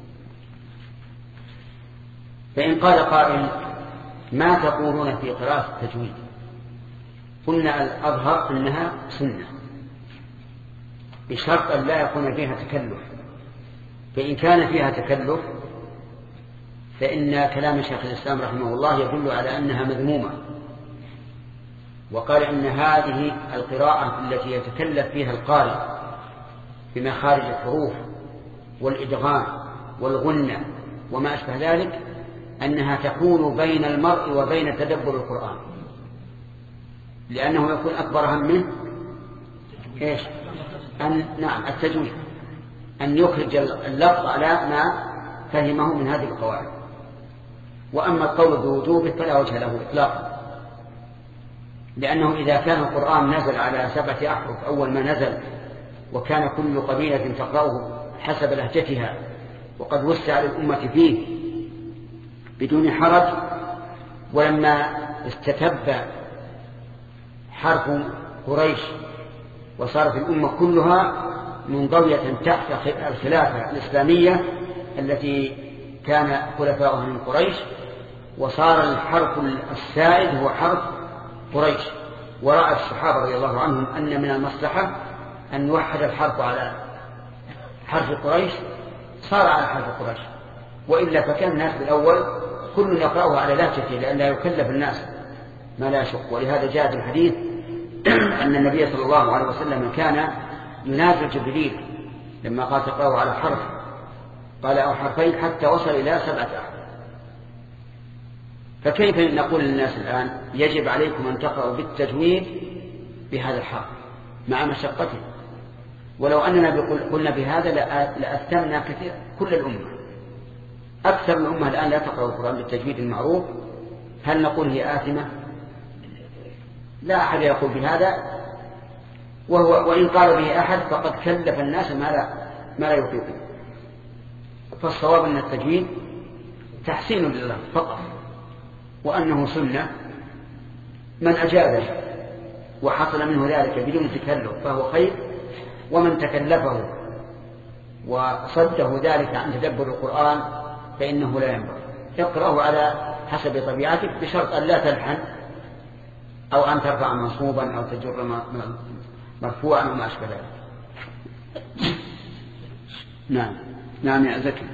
فإن قال قائل ما تقولون في قراءة التجويد؟ قلنا الأظهر أنها سنة بشرط أن لا يكون فيها تكلف. فإن كان فيها تكلف فإن كلام شيخ الإسلام رحمه الله يدل على أنها مذمومة، وقال إن هذه القراءة التي يتكلف فيها القارئ بمخارج الحروف والإدغام والغنة وما أشبه ذلك أنها تكون بين المرء وبين تدبر القرآن، لأنه يكون أكبر همه إيش؟ نعم التجويد، أن يخرج اللفظ على ما فهمه من هذه القواعد. وأما القول بوجوبه فلا وجه له إطلاقا، لأنه إذا كان القرآن نزل على 7 أحرف أول ما نزل، وكان كل قبيلة تقرأه حسب لهجتها، وقد وسع للأمة فيه بدون حرج، ولما استتب حرف قريش وصارت الأمة كلها منضوية تحت الخلافة الإسلامية التي كان خلفاؤها من قريش، وصار الحرف السائد هو حرف قريش، ورأى الصحابة رضي الله عنهم أن من المصلحة أن يوحد الحرف على حرف قريش، صار على حرف قريش، وإلا فكان الناس بالأول كل يقرأه على لهجته لئلا يكلف الناس ما لا يشق. ولهذا جاء في الحديث أن النبي صلى الله عليه وسلم كان ينازل جبريل لما قال تقرأه على حرف، قال أو حرفين حتى وصل إلى 7 أحرف. فكيف نقول للناس الآن يجب عليكم أن تقرأوا بالتجويد بهذا الحرف مع مشقته؟ ولو أننا قلنا بهذا لأثمنا كثير كل الأمة. أكثر الأمة الآن لا تقرأ القرآن بالتجويد المعروف. هل نقول هي آثمة؟ لا أحد يقول بهذا، وإن قال به أحد فقد كلف الناس ما لا يطيقون. فالصواب أن التجويد تحسين لله فقط، وأنه سنة من أجابه وحصل منه ذلك بدون تكلف فهو خير، ومن تكلفه وصده ذلك عن تدبر القرآن فإنه لا ينبغي. اقرأه على حسب طبيعتك بشرط أن لا تلحن أو أن ترفع منصوبا أو تجر مرفوعا وما أشبه ذلك. نعم نعم يا زكي.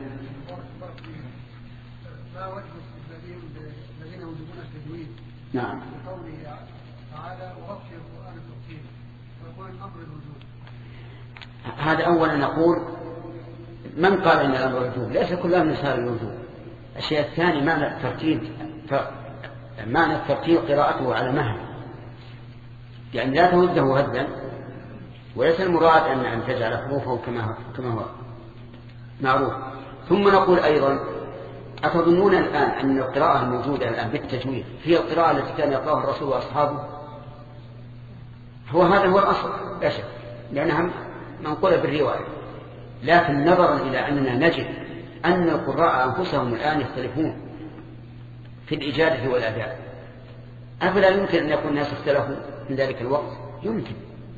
ما وجه الذين يوجبون التجويد؟ نعم. بقوله تعالى ورتل القرآن ترتيلا، ويقول الأمر الوجوب. هذا أولا نقول من قال إن الأمر الوجوب؟ ليس كل أمر صار الوجوب. الشيء الثاني معنى الترتيل قراءته على مهل، يعني لا تهده هدا، وليس المراد أن تجعل حروفه كما هو معروف. ثم نقول أيضا أتظنون الآن أن القراءة الموجودة الآن بالتجويد هي القراءة التي كان يقرأها الرسول وأصحابه؟ هذا هو الأصل لا شك، لأنها منقولة بالرواية. لكن نظرا إلى أننا نجد أن القراء أنفسهم الآن يختلفون في الإجادة والأداء، أفلا يمكن أن يكون الناس اختلفوا من ذلك الوقت؟ يمكن.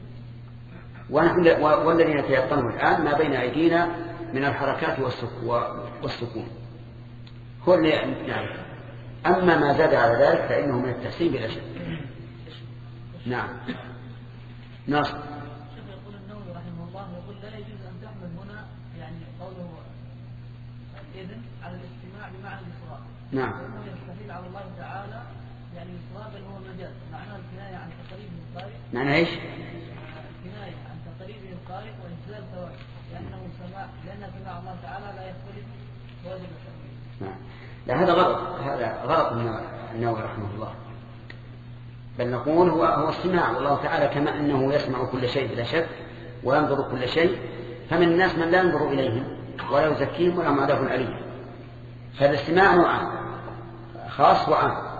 والذين يتيقنون الآن ما بين أيدينا من الحركات والسكون هو اللي نعرف. أما ما زاد على ذلك فإنه من التحسين بلا شك. نعم. ناصر. يقول النووي رحمه الله يقول لا يجوز أن تحمل هنا يعني قوله الإذن على الاستماع بمعنى الإصرار. نعم. وأنه يستحيل على الله تعالى يعني الإصرار بل هو مجاز، معناه الكناية عن تقريب القارئ. معنى إيش؟ الكناية عن تقريب القارئ وإنزال ثواب، لأن سماع الله تعالى لا يختلف واجب التقريب. نعم. لا هذا غلط من النووي رحمه الله. بل نقول هو السماع، والله تعالى كما أنه يسمع كل شيء بلا شك وينظر كل شيء، فمن الناس من لا ينظر إليهم ولا يزكيهم ولا عذاب أليم. فالاستماع نوعان، خاص وعام.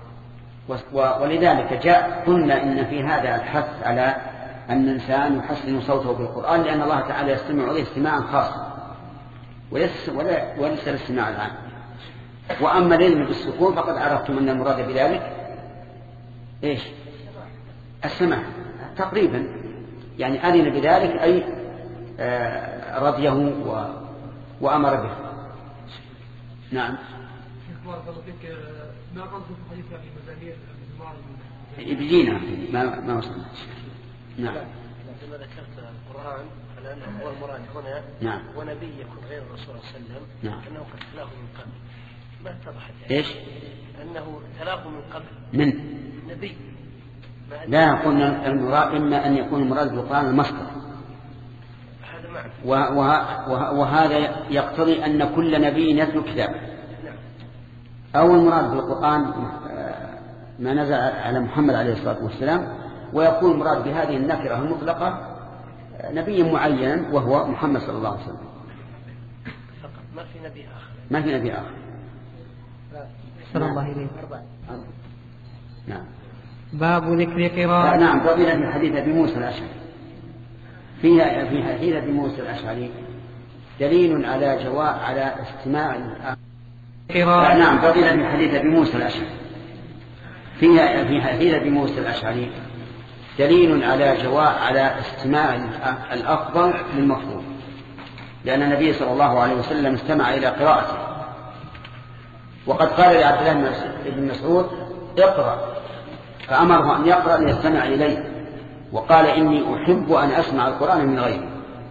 ولذلك قلنا إن في هذا الحث على أن الإنسان يحسن صوته بالقرآن، لأن الله تعالى يستمع إليه استماعا خاصا وليس الاستماع العام. وأما العلم بالسكون فقد عرفتم أن المراد بذلك إيش؟ السماع تقريبا، يعني أذن بذلك أي رضيه وأمر به. نعم. ما قصد في حديث أبي مزاهير بيجينا ما وصلنا. نعم. لما ذكرت القرآن على أنه هو المراد هنا، نعم، ونبي يكون غير الرسول صلى الله عليه وسلم، نعم، أنه قد تلاه من قبل. ما اتضحت إيش؟ أنه تلاه من قبل من نبي لا، قلنا المراد إما أن يكون المراد بالقرآن المصدر، وهذا يقتضي أن كل نبي يتلو كتابه، أو المراد بالقرآن ما نزل على محمد عليه الصلاة والسلام، ويكون المراد بهذه النكرة المطلقة نبي معين وهو محمد صلى الله عليه وسلم. ما في نبي آخر. ما في نبي آخر. صلى الله عليه. نعم. باب ذكر قراءة. نعم. فضيلة من حديث أبي موسى الأشعري، في حديث أبي موسى الأشعري دليل على استماع قراءة. نعم. فضيلة من حديث أبي موسى الأشعري، في حديث أبي موسى الأشعري دليل على استماع الأفضل للمفضول، لأن النبي صلى الله عليه وسلم استمع إلى قراءته، وقد قال لعبد الله بن مسعود اقرأ، فأمره أن يقرأ ليستمع إليه، وقال إني أحب أن أسمع القرآن من غيري.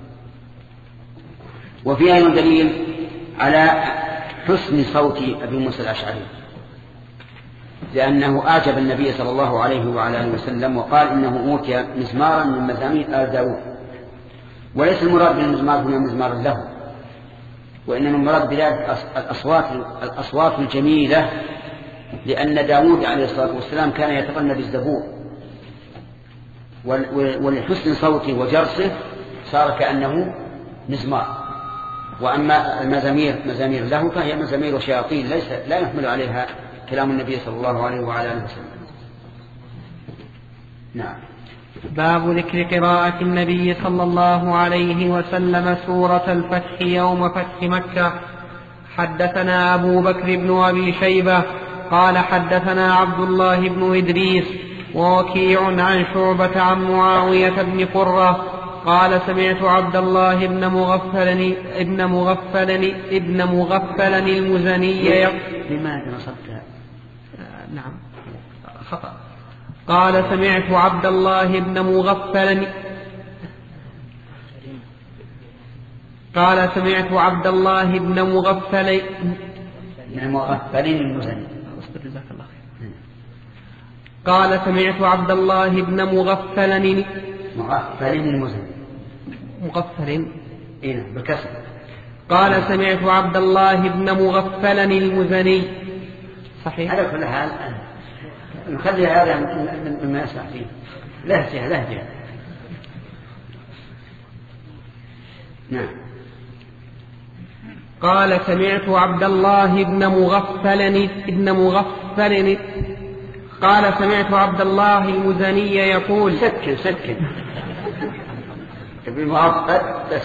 وفيها دليل على حسن صوت أبي موسى الأشعري، لأنه أعجب النبي صلى الله عليه وعلى آله وسلم، وقال إنه أوتي مزمارا من مزامير آل داود، وليس المراد بالمزمار هنا مزمار له، وإنما المراد بذلك الأصوات الجميلة، لأن داود عليه الصلاة والسلام كان يتغنى بالزبور، ولحسن صوته وجرسه صار كأنه مزمار. وأما مزامير له فهي مزامير شياطين لا يحمل عليها كلام النبي صلى الله عليه وعلى آله وسلم. نعم. باب ذكر قراءة النبي صلى الله عليه وسلم سورة الفتح يوم فتح مكة. حدثنا أبو بكر بن أبي شيبة قال حدثنا عبد الله بن إدريس ووكيع عن شعبة عن معاوية بن قرة قال سمعت عبد الله بن مغفل المزني. لماذا نصبتها؟ نعم خطأ. قال سمعت عبد الله بن مغفل المزني. قال سمعت عبد الله بن مغفل المزني. مغفل بالكسر. قال سمعت عبد الله بن مغفل المزني. صحيح. على كل حال نخلي هذا مما يسمع فيه لهجة. نعم. قال سمعت عبد الله بن مغفل قال سمعت عبد الله المزني يقول سكن بالمغفل بس.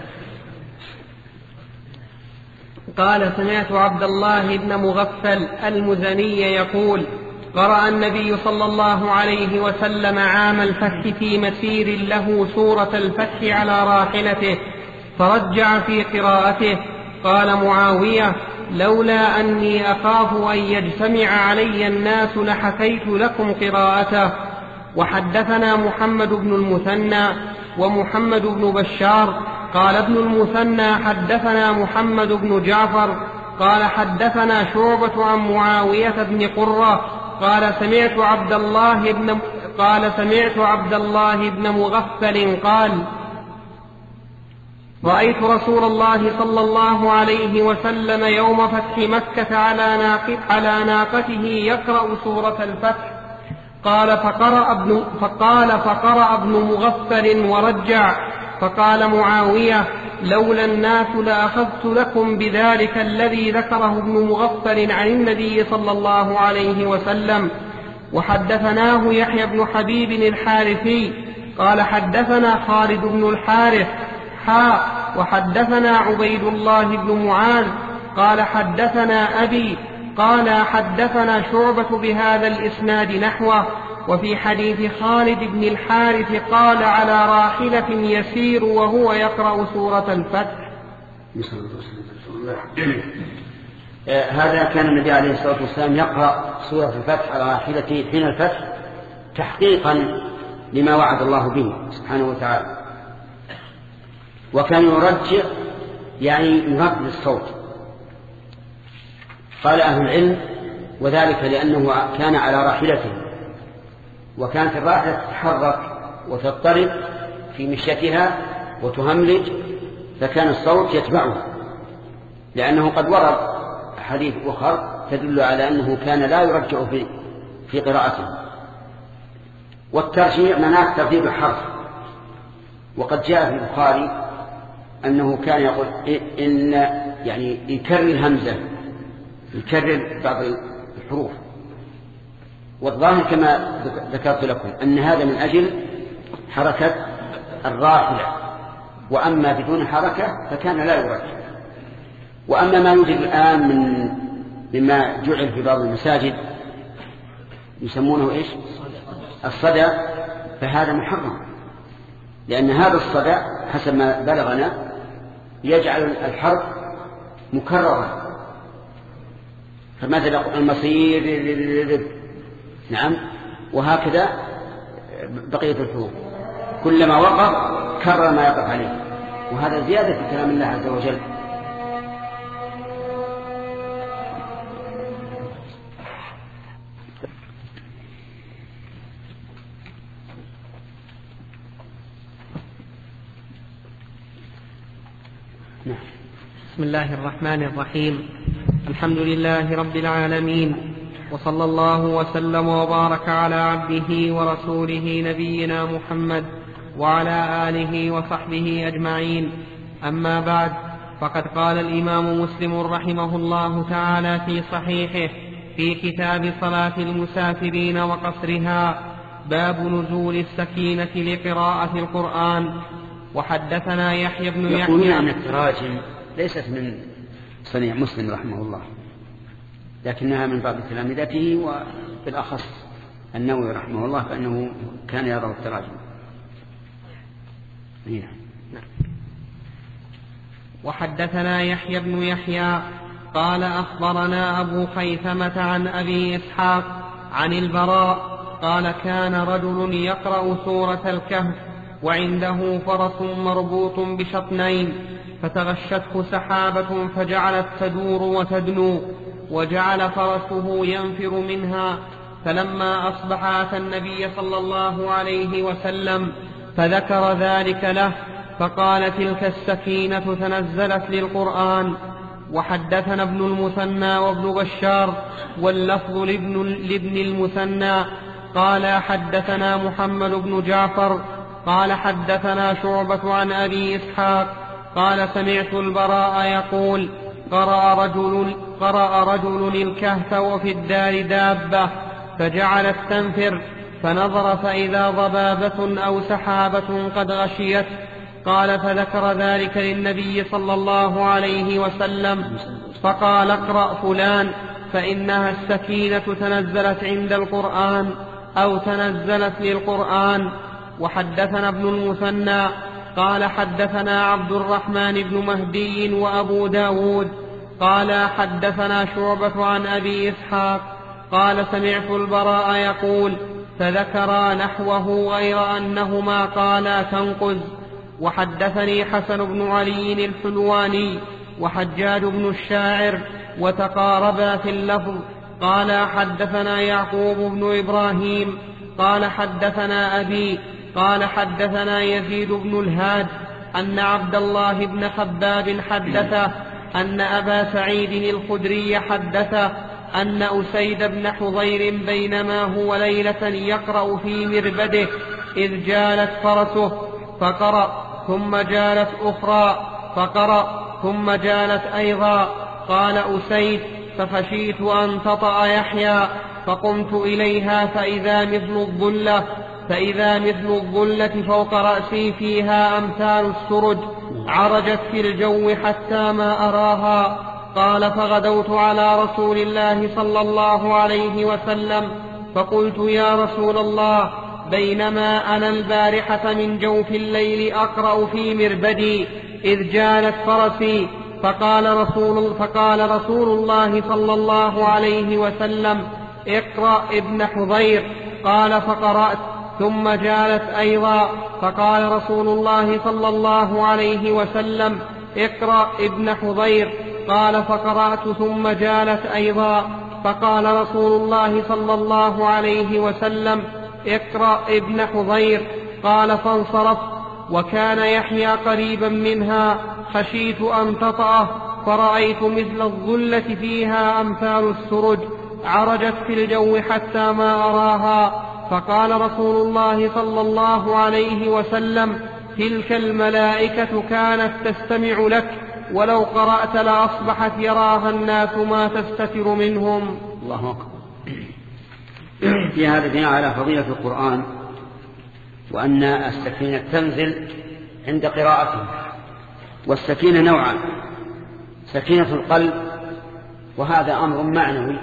قال سمعت عبد الله بن مغفل المزني يقول قرأ النبي صلى الله عليه وسلم عام الفتح في مسير له سورة الفتح على راحلته فرجع في قراءته. قال معاوية لولا أني أخاف أن يجتمع علي الناس لحكيت لكم قراءته. وحدثنا محمد بن المثنى ومحمد بن بشار قال ابن المثنى حدثنا محمد بن جعفر قال حدثنا شعبة عن معاوية بن قرة قال سمعت عبد الله بن مغفل قال رأيت رسول الله صلى الله عليه وسلم يوم فتح مكة على ناقته يقرأ سورة الفتح. قال فقرأ ابن مغفل ورجع. فقال معاوية لولا الناس لأخذت لكم بذلك الذي ذكره ابن مغفل عن النبي صلى الله عليه وسلم. وحدثناه يحيى بن حبيب الحارثي قال حدثنا خالد بن الحارث وحدثنا عبيد الله بن معاذ قال حدثنا أبي قال حدثنا شعبة بهذا الإسناد نحوه. وفي حديث خالد بن الحارث قال على راحلة يسير وهو يقرأ سورة الفتح. هذا كان النبي عليه الصلاة والسلام يقرأ سورة الفتح على راحلته حين الفتح تحقيقا لما وعد الله به سبحانه وتعالى، وكان يرجع يعني يرد الصوت. قال أهل العلم وذلك لأنه كان على راحلته وكانت الراحلة تتحرك وتضطرب في مشيتها وتهملج، فكان الصوت يتبعه، لأنه قد ورد حديث أخر تدل على أنه كان لا يرجع في قراءته. والترجيع معناه ترتيب الحرف، وقد جاء في البخاري أنه كان يقول إن يعني يكرر الهمزة، يكرر بعض الحروف. والظاهر كما ذكرت لكم أن هذا من أجل حركة الراحلة، وأما بدون حركة فكان لا يرجع. وأما ما يوجد الآن مما جعل في بعض المساجد يسمونه إيش؟ الصدى، فهذا محرم، لأن هذا الصدى حسب ما بلغنا يجعل الحرف مكررا، فمثلا المصير نعم، وهكذا بقية الحروف كلما وقف كرر ما يقف عليه، وهذا زيادة في كلام الله عز وجل. بسم الله الرحمن الرحيم. الحمد لله رب العالمين، وصلى الله وسلم وبارك على عبده ورسوله نبينا محمد وعلى آله وصحبه أجمعين. أما بعد، فقد قال الإمام مسلم رحمه الله تعالى في صحيحه في كتاب صلاة المسافرين وقصرها: باب نزول السكينة لقراءة القرآن. وحدثنا يحيى بن يحيى. يقولون أن التراجم ليست من صنيع مسلم رحمه الله، لكنها من بعض تلامذته، وبالأخص النووي رحمه الله فإنه كان يرى التراجم. وحدثنا يحيى بن يحيى قال أخبرنا أبو خيثمة عن أبي إسحاق عن البراء قال: كان رجل يقرأ سورة الكهف وعنده فرس مربوط بشطنين، فتغشته سحابة فجعلت تدور وتدنو، وجعل فرسه ينفر منها. فلما أصبح أتى النبي صلى الله عليه وسلم فذكر ذلك له، فقال: تلك السكينة تنزلت للقرآن. وحدثنا ابن المثنى وابن بشار، واللفظ لابن المثنى قال: حدثنا محمد بن جعفر قال: حدثنا شعبة عن أبي إسحاق قال: سمعت البراء يقول: قرأ رجل الكهف وفي الدار دابة فجعلت تنفر، فنظر فإذا ضبابة أو سحابة قد غشيت. قال: فذكر ذلك للنبي صلى الله عليه وسلم، فقال: اقرأ فلان فإنها السكينة تنزلت عند القرآن أو تنزلت للقرآن. وحدثنا ابن المثنى قال: حدثنا عبد الرحمن بن مهدي وأبو داود قال: حدثنا شعبة عن أبي إسحاق قال: سمعت البراء يقول، فذكر نحوه غير أنهما قالا تنقذ. وحدثني حسن بن علي الحلواني وحجاج بن الشاعر وتقاربا في اللفظ. قال: حدثنا يعقوب بن إبراهيم قال: حدثنا أبي قال: حدثنا يزيد بن الهاد أن عبد الله بن خباب حدثه أن أبا سعيد الخدري حدثه أن أسيد بن حضير بينما هو ليلة يقرأ في مربده إذ جالت فرسه فقرأ، ثم جالت أخرى فقرأ، ثم جالت أيضا. قال أسيد: فخشيت أن تطأ يحيى، فقمت إليها فإذا مثل الظلة فوق رأسي فيها أمثال السرج عرجت في الجو حتى ما أراها. قال: فغدوت على رسول الله صلى الله عليه وسلم فقلت: يا رسول الله، بينما أنا البارحة من جوف الليل أقرأ في مربدي إذ جالت فرسي، فقال رسول الله صلى الله عليه وسلم: اقرأ ابن حضير. قال: فقرأت، ثم جالت أيضا، فقال رسول الله صلى الله عليه وسلم: اقرأ ابن حضير. قال: فقرأت، ثم جالت أيضا، فقال رسول الله صلى الله عليه وسلم: اقرأ ابن حضير. قال فانصرف، وكان يحيى قريبا منها، خشيت أن تطأه، فرأيت مثل الظلة فيها أمثال السرج عرجت في الجو حتى ما أراها. فقال رسول الله صلى الله عليه وسلم: تلك الملائكة كانت تستمع لك، ولو قرأت لأصبحت يراها الناس ما تستتر منهم. الله أكبر. في هذا دليل على فضيلة القرآن، وأن السكينة تنزل عند قراءته. والسكينة نوعان: سكينة القلب، وهذا أمر معنوي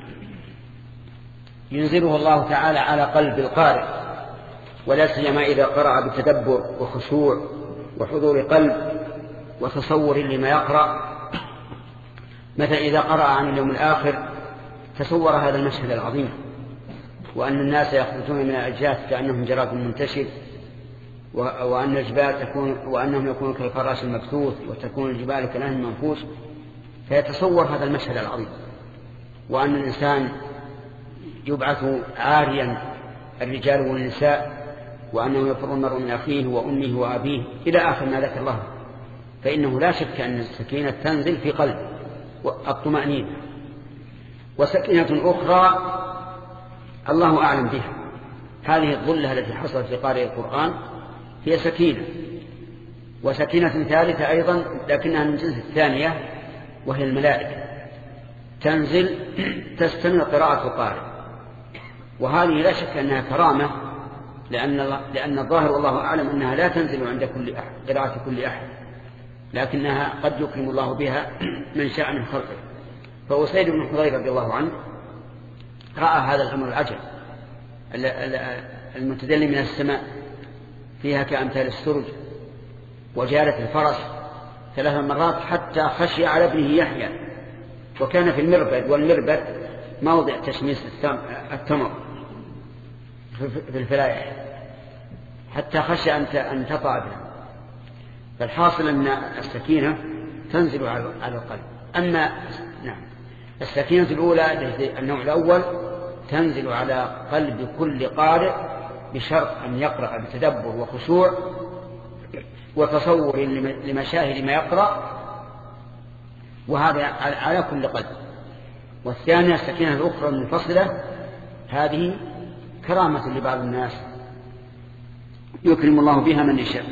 ينزله الله تعالى على قلب القارئ، ولا سيما إذا قرأ بتدبر وخشوع وحضور قلب وتصور لما يقرأ. مثلا إذا قرأ عن اليوم الآخر تصور هذا المشهد العظيم، وأن الناس يخرجون من الأجداث كأنهم جراد منتشر، وأن الجبال وأنهم يكونون كالفراش المبثوث، وتكون الجبال كالعهن المنفوش، فيتصور هذا المشهد العظيم، وأن الإنسان يبعث عاريا الرجال والنساء، وأنه يفر المرء من أخيه وأمه وأبيه إلى آخر ما ذكر الله. فإنه لا شك أن السكينة تنزل في قلب الطمأنينة. وسكينة أخرى الله أعلم بها، هذه الظلة التي حصلت في قارئ القرآن هي سكينة. وسكينة ثالثة أيضا لكنها من جنس الثانية، وهي الملائكة تنزل تستمع قراءة القارئ، وهذه لا شك أنها كرامة، لأن الظاهر والله أعلم أنها لا تنزل عند كل أحد قراءة كل أحد، لكنها قد يكرم الله بها من شاء من خلقه. فأسيد بن حضير رضي الله عنه رأى هذا الأمر العجب المتدلي من السماء فيها كأمثال السرج، وجارت الفرس 3 مرات حتى خشي على ابنه يحيى، وكان في المربد، والمربد موضع تشميس التمر في الفلايح، حتى خشي أن تطأ ابنه. فالحاصل أن السكينة تنزل على القلب. أما السكينة الأولى النوع الأول تنزل على قلب كل قارئ بشرط أن يقرأ بتدبر وخشوع وتصور لمشاهد ما يقرأ، وهذا على كل قلب. والثانية السكينة الأخرى المنفصلة، هذه كرامة لبعض الناس يكرم الله بها من يشاء.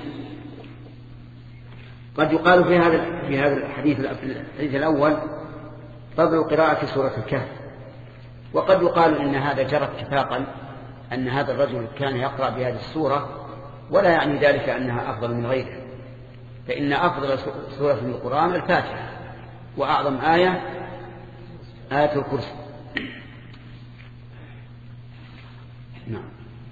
قد يقال في هذا الحديث الأول فضل قراءة سورة الكهف، وقد يقال إن هذا جرى اتفاقا أن هذا الرجل كان يقرأ بهذه السورة، ولا يعني ذلك أنها أفضل من غيرها، فإن أفضل سورة في القرآن الفاتحة، وأعظم آية الكرسي. نعم.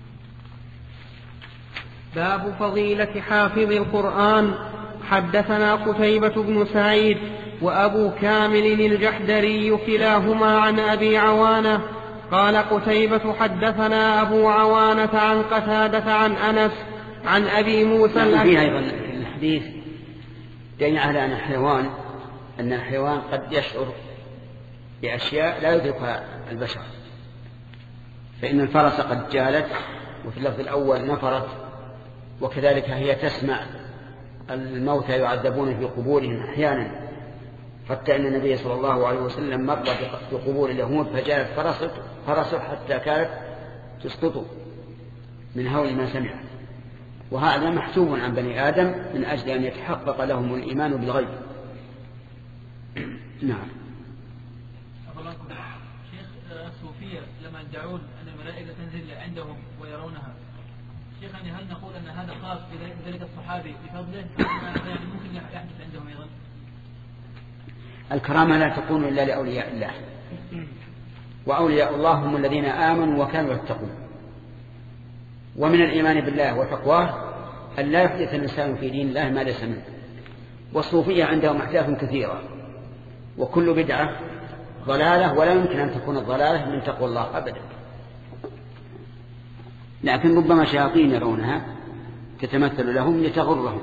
باب فضيلة حافظ القرآن. حدثنا قتيبة بن سعيد وأبو كامل الجحدري كلاهما عن أبي عوانة قال قتيبة حدثنا أبو عوانة عن قتادة عن أنس عن أبي موسى فيها أيضا الحديث دين على أن الحيوان قد يشعر بأشياء لا يدركها البشر، فإن الفرس قد جالت، وفي اللفظ الأول نفرت، وكذلك هي تسمع الموتى يعذبون في قبورهم أحيانا، حتى أن النبي صلى الله عليه وسلم مر بقبور اليهود فجاءت فرسه حتى كانت تسقط من هول ما سمع. وهذا محسوب عن بني آدم من أجل أن يتحقق لهم الإيمان بالغيب. نعم. شيخ الصوفية لما يدعون أن الملائكة تنزل عندهم ويرونها، شيخ يعني هل نقول أن هذا خاص بذلك الصحابي بفضله، يعني ممكن يحدث عندهم أيضا؟ الكرامة لا تكون إلا لأولياء الله، وأولياء الله هم الذين آمنوا وكانوا يتقون. ومن الإيمان بالله وتقواه أن لا يحدث الإنسان في دين الله ما ليس منه. والصوفية عندهم أحداث كثيرة، وكل بدعة ضلالة، ولا يمكن أن تكون الضلالة من تقوى الله أبدا، لكن ربما شياطين يرونها تتمثل لهم لتغرهم.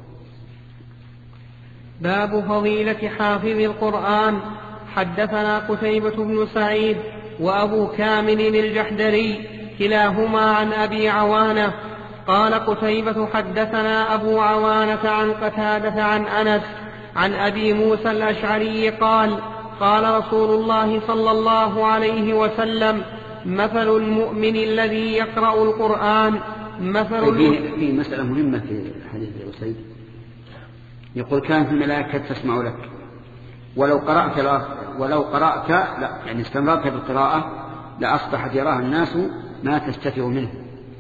باب فضيلة حافظ القرآن. حدثنا قتيبة بن سعيد وأبو كامل الجحدري كلاهما عن أبي عوانة. قال قتيبة حدثنا أبو عوانة عن قتادة عن أنس عن أبي موسى الأشعري قال قال رسول الله صلى الله عليه وسلم مثل المؤمن الذي يقرأ القرآن مثل في مسألة مهمة في حديث أسيد يقول كانت الملائكة تسمع لك ولو قرأت لا يعني استمرت بالقراءة لأصبحت يراها الناس ما تستتر منه.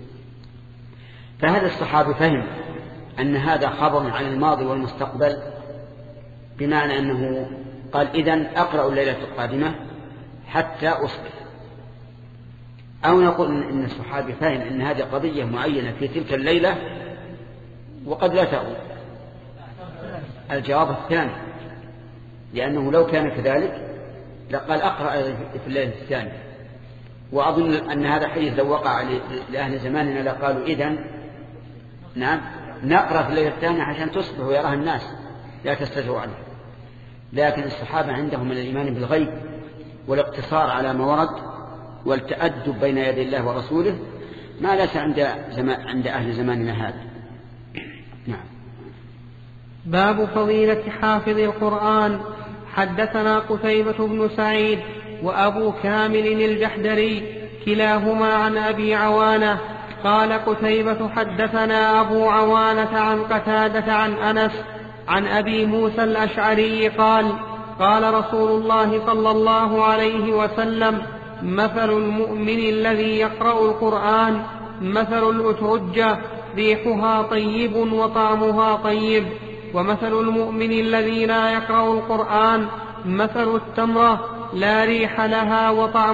فهذا الصحابي فهم أن هذا خبر عن الماضي والمستقبل، بمعنى أنه قال إذن أقرأ الليلة القادمة حتى أصبح. أو نقول إن الصحابي فهم أن هذه قضية معينة في تلك الليلة وقد لا تعود. الجواب الثاني، لأنه لو كان كذلك لقال أقرأ في الليلة الثانية. وأظن أن هذا حديث لو وقع لأهل زماننا لقالوا إذن نعم نقرأ في الليلة الثانية عشان تصبح ويراها الناس لا تستجروا عنه. لكن الصحابة عندهم من الإيمان بالغيب والاقتصار على ما ورد والتأدب بين يدي الله ورسوله ما ليس عند أهل زماننا هذا. نعم. باب فضيلة حافظ القرآن. حدثنا قتيبة بن سعيد وأبو كامل الجحدري كلاهما عن أبي عوانة. قال قتيبة حدثنا أبو عوانة عن قتادة عن أنس عن أبي موسى الأشعري قال قال رسول الله صلى الله عليه وسلم مثل المؤمن الذي يقرأ القرآن مثل الأترجة ريحها طيب وطعمها طيب، ومثل المؤمن الذي لا يقرأ القرآن مثل التمرة لا ريح لها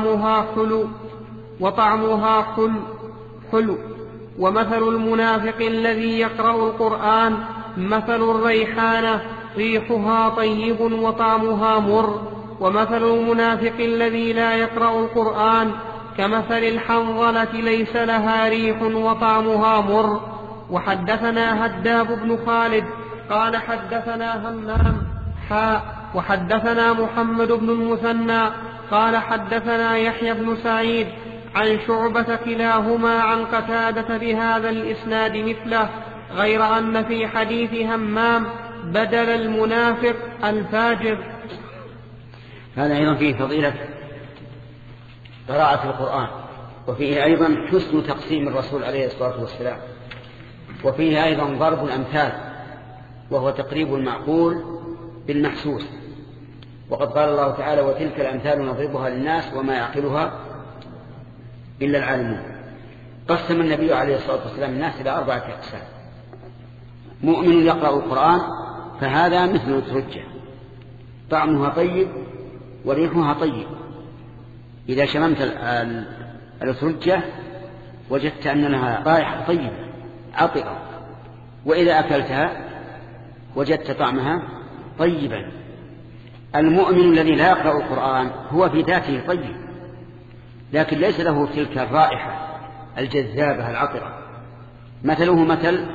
وطعمها حلو، ومثل المنافق الذي يقرأ القرآن مثل الريحانة ريحها طيب وطعمها مر، ومثل المنافق الذي لا يقرأ القرآن كمثل الحنظلة ليس لها ريح وطعمها مر. وحدثنا هداب بن خالد قال حدثنا همام وحدثنا محمد بن المثنى قال حدثنا يحيى بن سعيد عن شعبة كلاهما عن قتادة بهذا الإسناد مثله، غير أن في حديث همام بدل المنافق الفاجر. هذا أيضا فيه فضيلة قراءة القرآن، وفيه أيضا حسن تقسيم الرسول عليه الصلاة والسلام، وفيه أيضا ضرب الأمثال وهو تقريب المعقول بالمحسوس. وقد قال الله تعالى وتلك الأمثال نضربها للناس وما يعقلها إلا العالمون. قسم النبي عليه الصلاة والسلام الناس إلى 4 أقسام: مؤمن يقرأ القرآن فهذا مثل الأترجة طعمها طيب وريحها طيب. إذا شممت الأترجة وجدت أن لها رائحة طيبة عطرة، وإذا أكلتها وجدت طعمها طيبا. المؤمن الذي لا يقرأ القرآن هو في ذاته طيب، لكن ليس له تلك الرائحة الجذابة العطرة. مثله مثل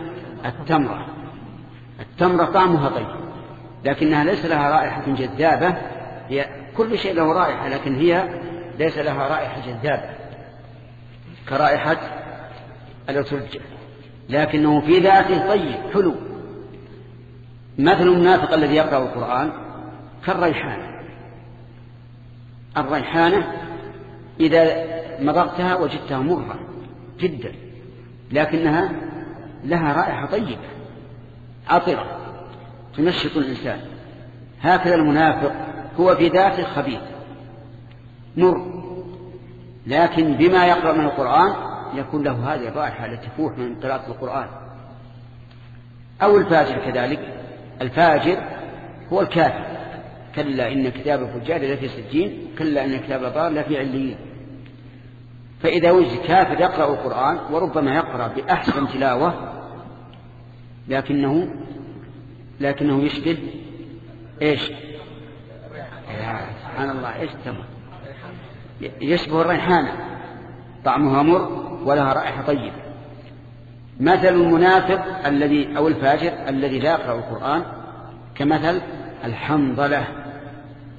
التمرة طعمها طيب لكنها ليس لها رائحة جذابة. هي كل شيء له رائحة لكن هي ليس لها رائحة جذابة كرائحة الأترجة، لكنه في ذاته طيب حلو. مثل المنافق الذي يقرأ القرآن الريحانة إذا مضغتها وجدتها مرة جدا لكنها لها رائحة طيبة عطرة تنشط الإنسان. هكذا المنافق هو في ذاته خبيث مر، لكن بما يقرأ من القرآن يكون له هذه الرائحة التي تفوح من قراءة القرآن. أو الفاجر كذلك، الفاجر هو الكافر: كلا إن كتاب الفجار لفي سجين كلا إن كتاب الأبرار لفي عليين. فإذا وجد كافر يقرأ القرآن وربما يقرأ بأحسن تلاوة لكنه يشبه إيش؟ سبحان الله، إيش التمر؟ يشبه الريحانة طعمها مر ولها رائحة طيبة. مثل المنافق الذي أو الفاجر الذي لا يقرأ القرآن كمثل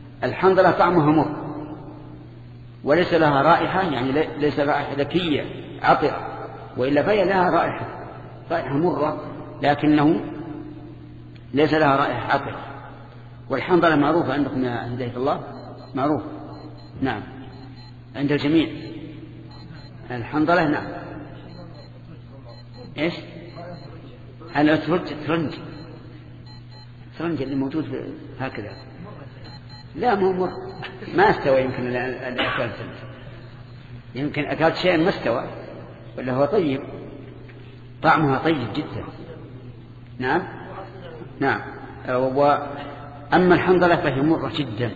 الحنظلة طعمها مر وليس لها رائحة، يعني ليس رائحة ذكية عطرة، وإلا فهي لها رائحة مرة، لكنه ليس لها رائحة عطرة. والحنظلة معروفة عندكم يا هداية الله، معروف. نعم عند الجميع الحنظلة. نعم. إيش؟ الترنج اللي موجود هكذا. لا مو مر، ما استوى. يمكن أن أكلت، يمكن أكلت شيء ما استوى، ولا هو طيب، طعمها طيب جدا. نعم نعم. وأما الحنظلة فهي مرة جدا.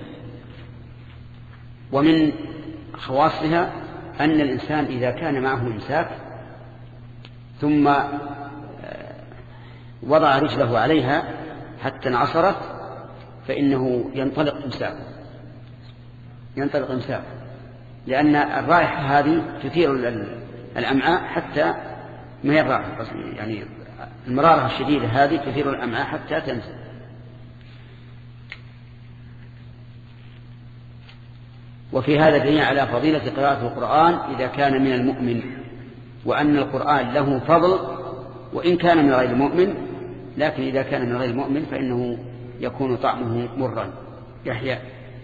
ومن خواصها أن الإنسان إذا كان معه إمساك ثم وضع رجله عليها حتى انعصرت فإنه ينطلق إمساكه، لأن الرائحة هذه تثير الأمعاء حتى ما هي الرائحة، يعني المرارة الشديدة هذه تثير الأمعاء حتى تنزل. وفي هذا دليل على فضيلة قراءة القرآن إذا كان من المؤمن، وأن القرآن له فضل وإن كان من غير المؤمن، لكن إذا كان من غير المؤمن فإنه يكون طعمه مرا. يحيى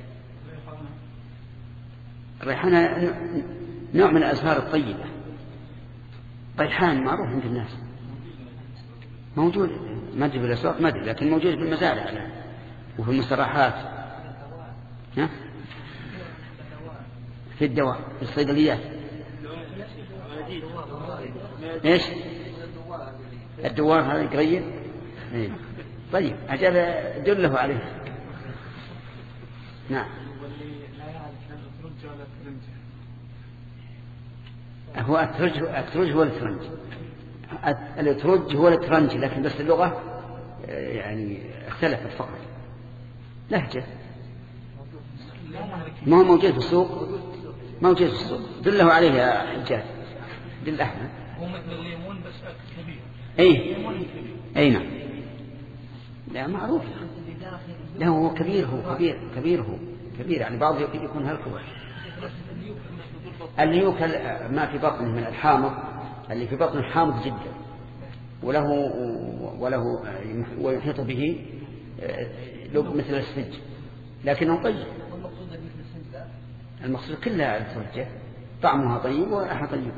الريحانة نوع من الأزهار الطيبة، ريحان معروف عند الناس، موجود ما أدري في الأسواق ما أدري، لكن موجود في المزارع وفي المستراحات، في الدواء، في الصيدليات. إيش الدوار هذا قريب؟ طيب أجل دله عليه. نعم. هو الترج هو الترنج، الترج هو الترنج، لكن بس اللغة يعني اختلفت فقط، لهجة. ما هو موجود في السوق، موجود في السوق، دله عليه يا حجاج، دل أحمد. هو مثل الليمون بس كبير. أي نعم. لا معروف، لا هو كبير، هو كبير يعني بعض يكون هالكبر. الليوك ما في بطنه من الحامض، اللي في بطنه حامض جدا، وله ويحيط به مثل السج، لكنه طيب. المقصود كلها الفرجة طعمها طيب وريحها طيب.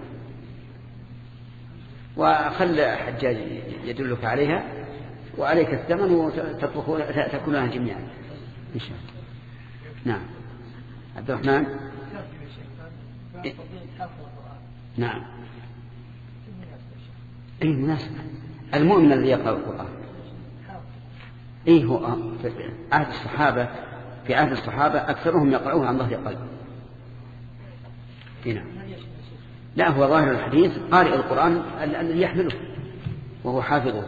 وخل حجاج يدلك عليها، وعليك الثمن وتأكلونها جميعا إن شاء الله. نعم. عبد الرحمن. نعم. أي مناسبة. المؤمن الذي يقرأ القرآن هو في عهد الصحابة أكثرهم يقرؤون عن ظهر قلب. نعم. لا هو ظاهر الحديث قارئ القرآن الذي يحمله وهو حافظه.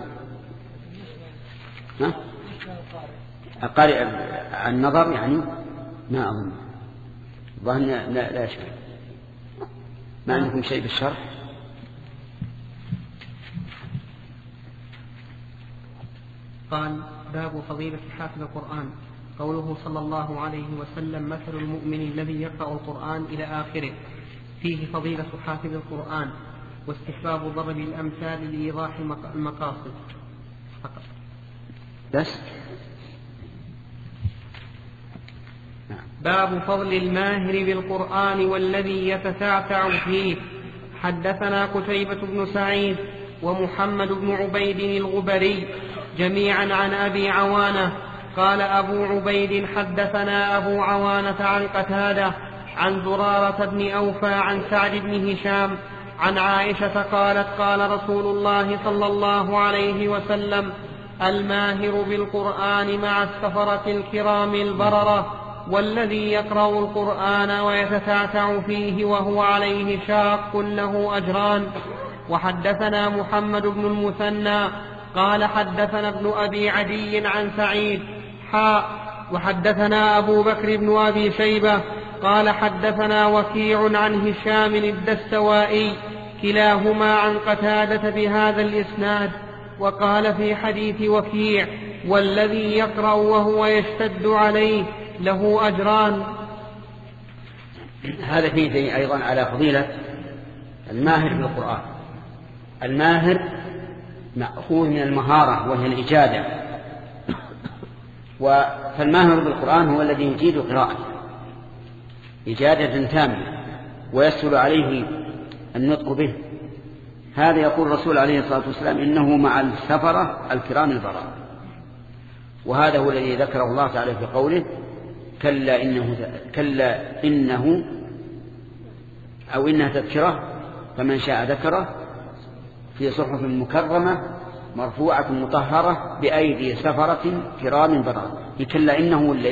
قارئ النظر يعني ما أظن، ظاهر لا يشمل. ما عندكم شيء بالشرح؟ قال: باب فضيلة حافظ القرآن. قوله صلى الله عليه وسلم: مثل المؤمن الذي يقرأ القرآن إلى آخره، فيه فضيلة حافظ القرآن واستحباب ضرب الأمثال لإيضاح المقاصد فقط. بس. باب فضل الماهر بالقرآن والذي يتتعتع فيه. حدثنا قتيبة بن سعيد ومحمد بن عبيد الغبري جميعا عن أبي عوانة قال أبو عبيد: حدثنا أبو عوانة عن قتادة عن زرارة بن أوفى عن سعد بن هشام عن عائشة قالت: قال رسول الله صلى الله عليه وسلم: الماهر بالقرآن مع السفرة الكرام البررة، والذي يقرأ القرآن ويتتعتع فيه وهو عليه شاق له أجران. وحدثنا محمد بن المثنى قال حدثنا ابن أبي عدي عن سعيد وحدثنا أبو بكر بن أبي شيبة قال حدثنا وكيع عن هشام الدستوائي كلاهما عن قتادة بهذا الإسناد. وقال في حديث وكيع: والذي يقرأ وهو يشتد عليه له أجران. هذا فيه أيضا على فضيلة الماهر بالقرآن. الماهر مأخوذ من المهارة وهي الإجادة، فالماهر بالقرآن هو الذي يجيد قراءته إجادة تامة ويسهل عليه النطق به. هذا يقول الرسول عليه الصلاة والسلام إنه مع السفرة الكرام البررة، وهذا هو الذي ذكره الله تعالى في قوله كلا إنه أو إنها تذكرة فمن شاء ذكره في صحف مكرمة مرفوعة مطهرة بأيدي سفرة كرام بررة. كلا إنه ولا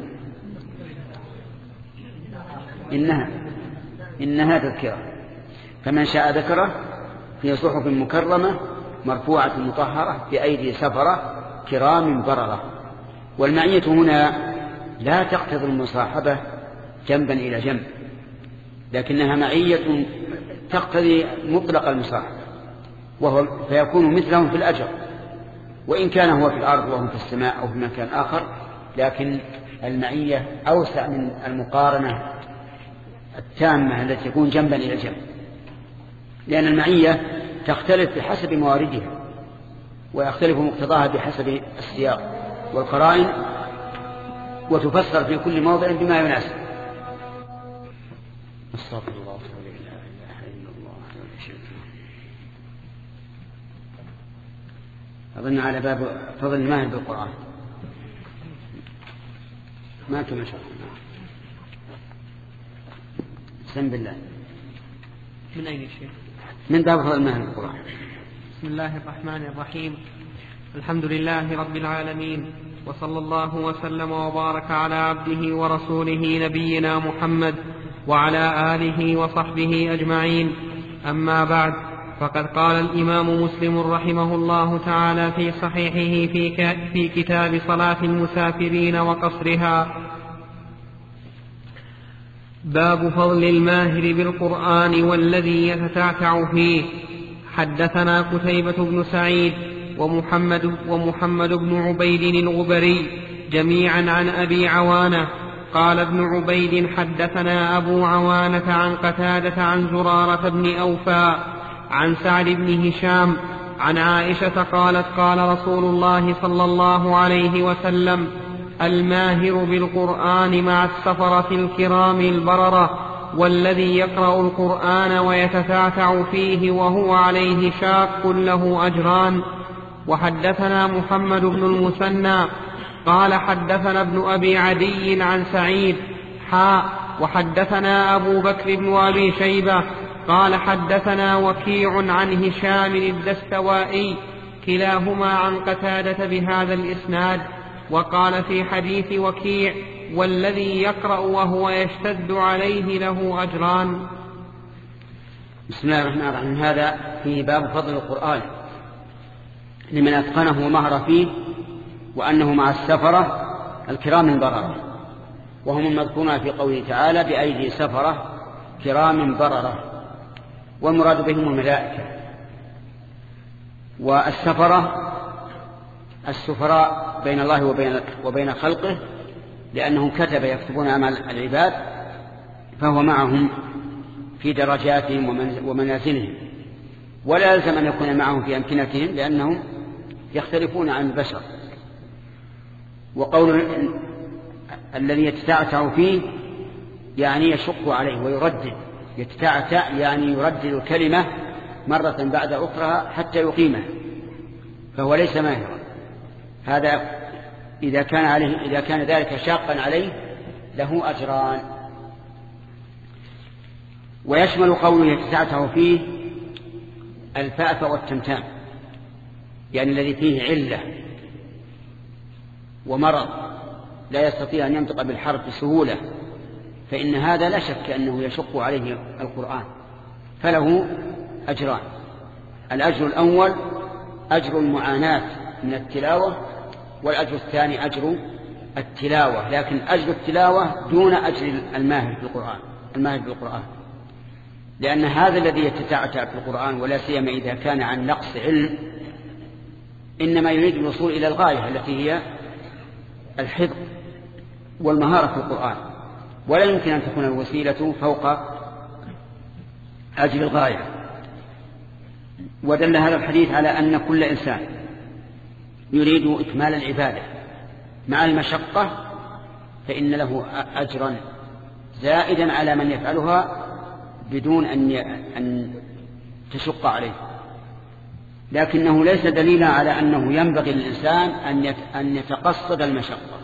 إنها تذكرة فمن شاء ذكره في صحف مكرمة مرفوعة مطهرة بأيدي سفرة كرام بررة. والمعية هنا لا تقتضي المصاحبة جنبا إلى جنب، لكنها معية تقتضي مطلق المصاحبة، فيكون مثلهم في الأجر، وإن كان هو في الأرض وهم في السماء أو في مكان آخر، لكن المعية أوسع من المقارنة التامة التي تكون جنبا إلى جنب، لأن المعية تختلف بحسب مواردها ويختلف مقتضاها بحسب السياق والقرائن، وتفسر في كل موضع بما يناسب. استغفر الله لا اله الا الله. أظن على باب فضل الماهر بالقرآن ما كما شاء الله. بسم بالله. من أين الشيخ؟ من باب فضل الماهر بالقرآن. بسم الله الرحمن الرحيم. الحمد لله رب العالمين، وصلى الله وسلم وبارك على عبده ورسوله نبينا محمد وعلى آله وصحبه أجمعين. أما بعد، فقد قال الإمام مسلم رحمه الله تعالى في صحيحه في كتاب صلاة المسافرين وقصرها: باب فضل الماهر بالقرآن والذي يتتعتع فيه. حدثنا قتيبة بن سعيد ومحمد بن عبيد الغبري جميعا عن أبي عوانة قال ابن عبيد: حدثنا أبو عوانة عن قتادة عن زرارة بن أوفى عن سعد بن هشام عن عائشة قالت: قال رسول الله صلى الله عليه وسلم: الماهر بالقرآن مع السفرة الكرام البررة، والذي يقرأ القرآن ويتتعتع فيه وهو عليه شاق له أجران. وحدثنا محمد بن المثنى قال: حدثنا ابن أبي عدي عن سعيد وحدثنا أبو بكر بن أبي شيبة قال: حدثنا وكيع عن هشام الدستوائي كلاهما عن قتادة بهذا الإسناد. وقال في حديث وكيع: والذي يقرأ وهو يشتد عليه له أجران. بسم الله الرحمن الرحيم. هذا في باب فضل القرآن لمن أتقنه ومهر فيه، وأنه مع السفرة الكرام البررة، وهم المذكورون في قوله تعالى: بأيدي سفرة كرام بررة، والمراد بهم الملائكة. والسفرة السفراء بين الله وبين خلقه، لأنهم كتب يكتبون أعمال العباد، فهو معهم في درجاتهم ومنازلهم، ولا يلزم أن يكون معهم في أمكنتهم لأنهم يختلفون عن البشر. وقول الذي يتتعتع فيه يعني يشق عليه ويردد. يتتعتع يعني يردد الكلمة مرة بعد أخرى حتى يقيمها، فهو ليس ماهرا. هذا إذا كان ذلك شاقا عليه له أجران. ويشمل قوله يتتعتع فيه الفأف والتمتام، يعني الذي فيه علة ومرض لا يستطيع أن ينطق بالحرف بسهولة، فإن هذا لا شك أنه يشق عليه القرآن، فله أجران. الأجر الأول أجر المعاناة من التلاوة، والأجر الثاني أجر التلاوة، لكن أجر التلاوة دون أجر الماهر بالقرآن، لأن هذا الذي يتتعتع في القرآن ولا سيما إذا كان عن نقص علم إنما يريد الوصول إلى الغاية التي هي الحفظ والمهارة في القرآن، ولا يمكن أن تكون الوسيلة فوق أجل الغاية. ودل هذا الحديث على أن كل إنسان يريد إكمال العبادة مع المشقة فإن له أجرا زائدا على من يفعلها بدون أن تشق عليه، لكنه ليس دليلا على أنه ينبغي للإنسان أن يتقصد المشقة،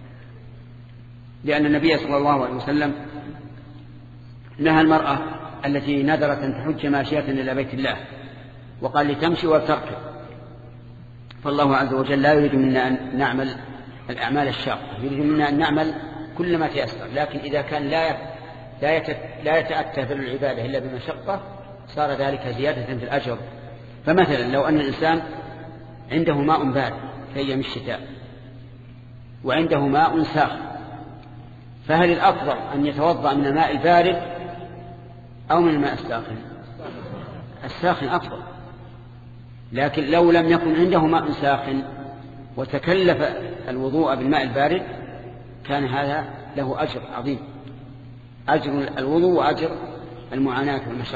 لأن النبي صلى الله عليه وسلم نهى المرأة التي نذرت أن تحج ماشية إلى بيت الله وقال لتمشي وتركب، فالله عز وجل لا يريد منا أن نعمل الأعمال الشاقة، يريد منا أن نعمل كل ما تيسر، لكن إذا كان لا يتأتى في العبادة إلا بمشقة صار ذلك زيادة في الأجر. فمثلا لو أن الإنسان عنده ماء بارد في أيام الشتاء وعنده ماء ساخن، فهل الأفضل أن يتوضأ من الماء البارد أو من الماء الساخن؟ الساخن أفضل. لكن لو لم يكن عنده ماء ساخن وتكلف الوضوء بالماء البارد كان هذا له أجر عظيم، أجر الوضوء وأجر المعاناة والمشقة.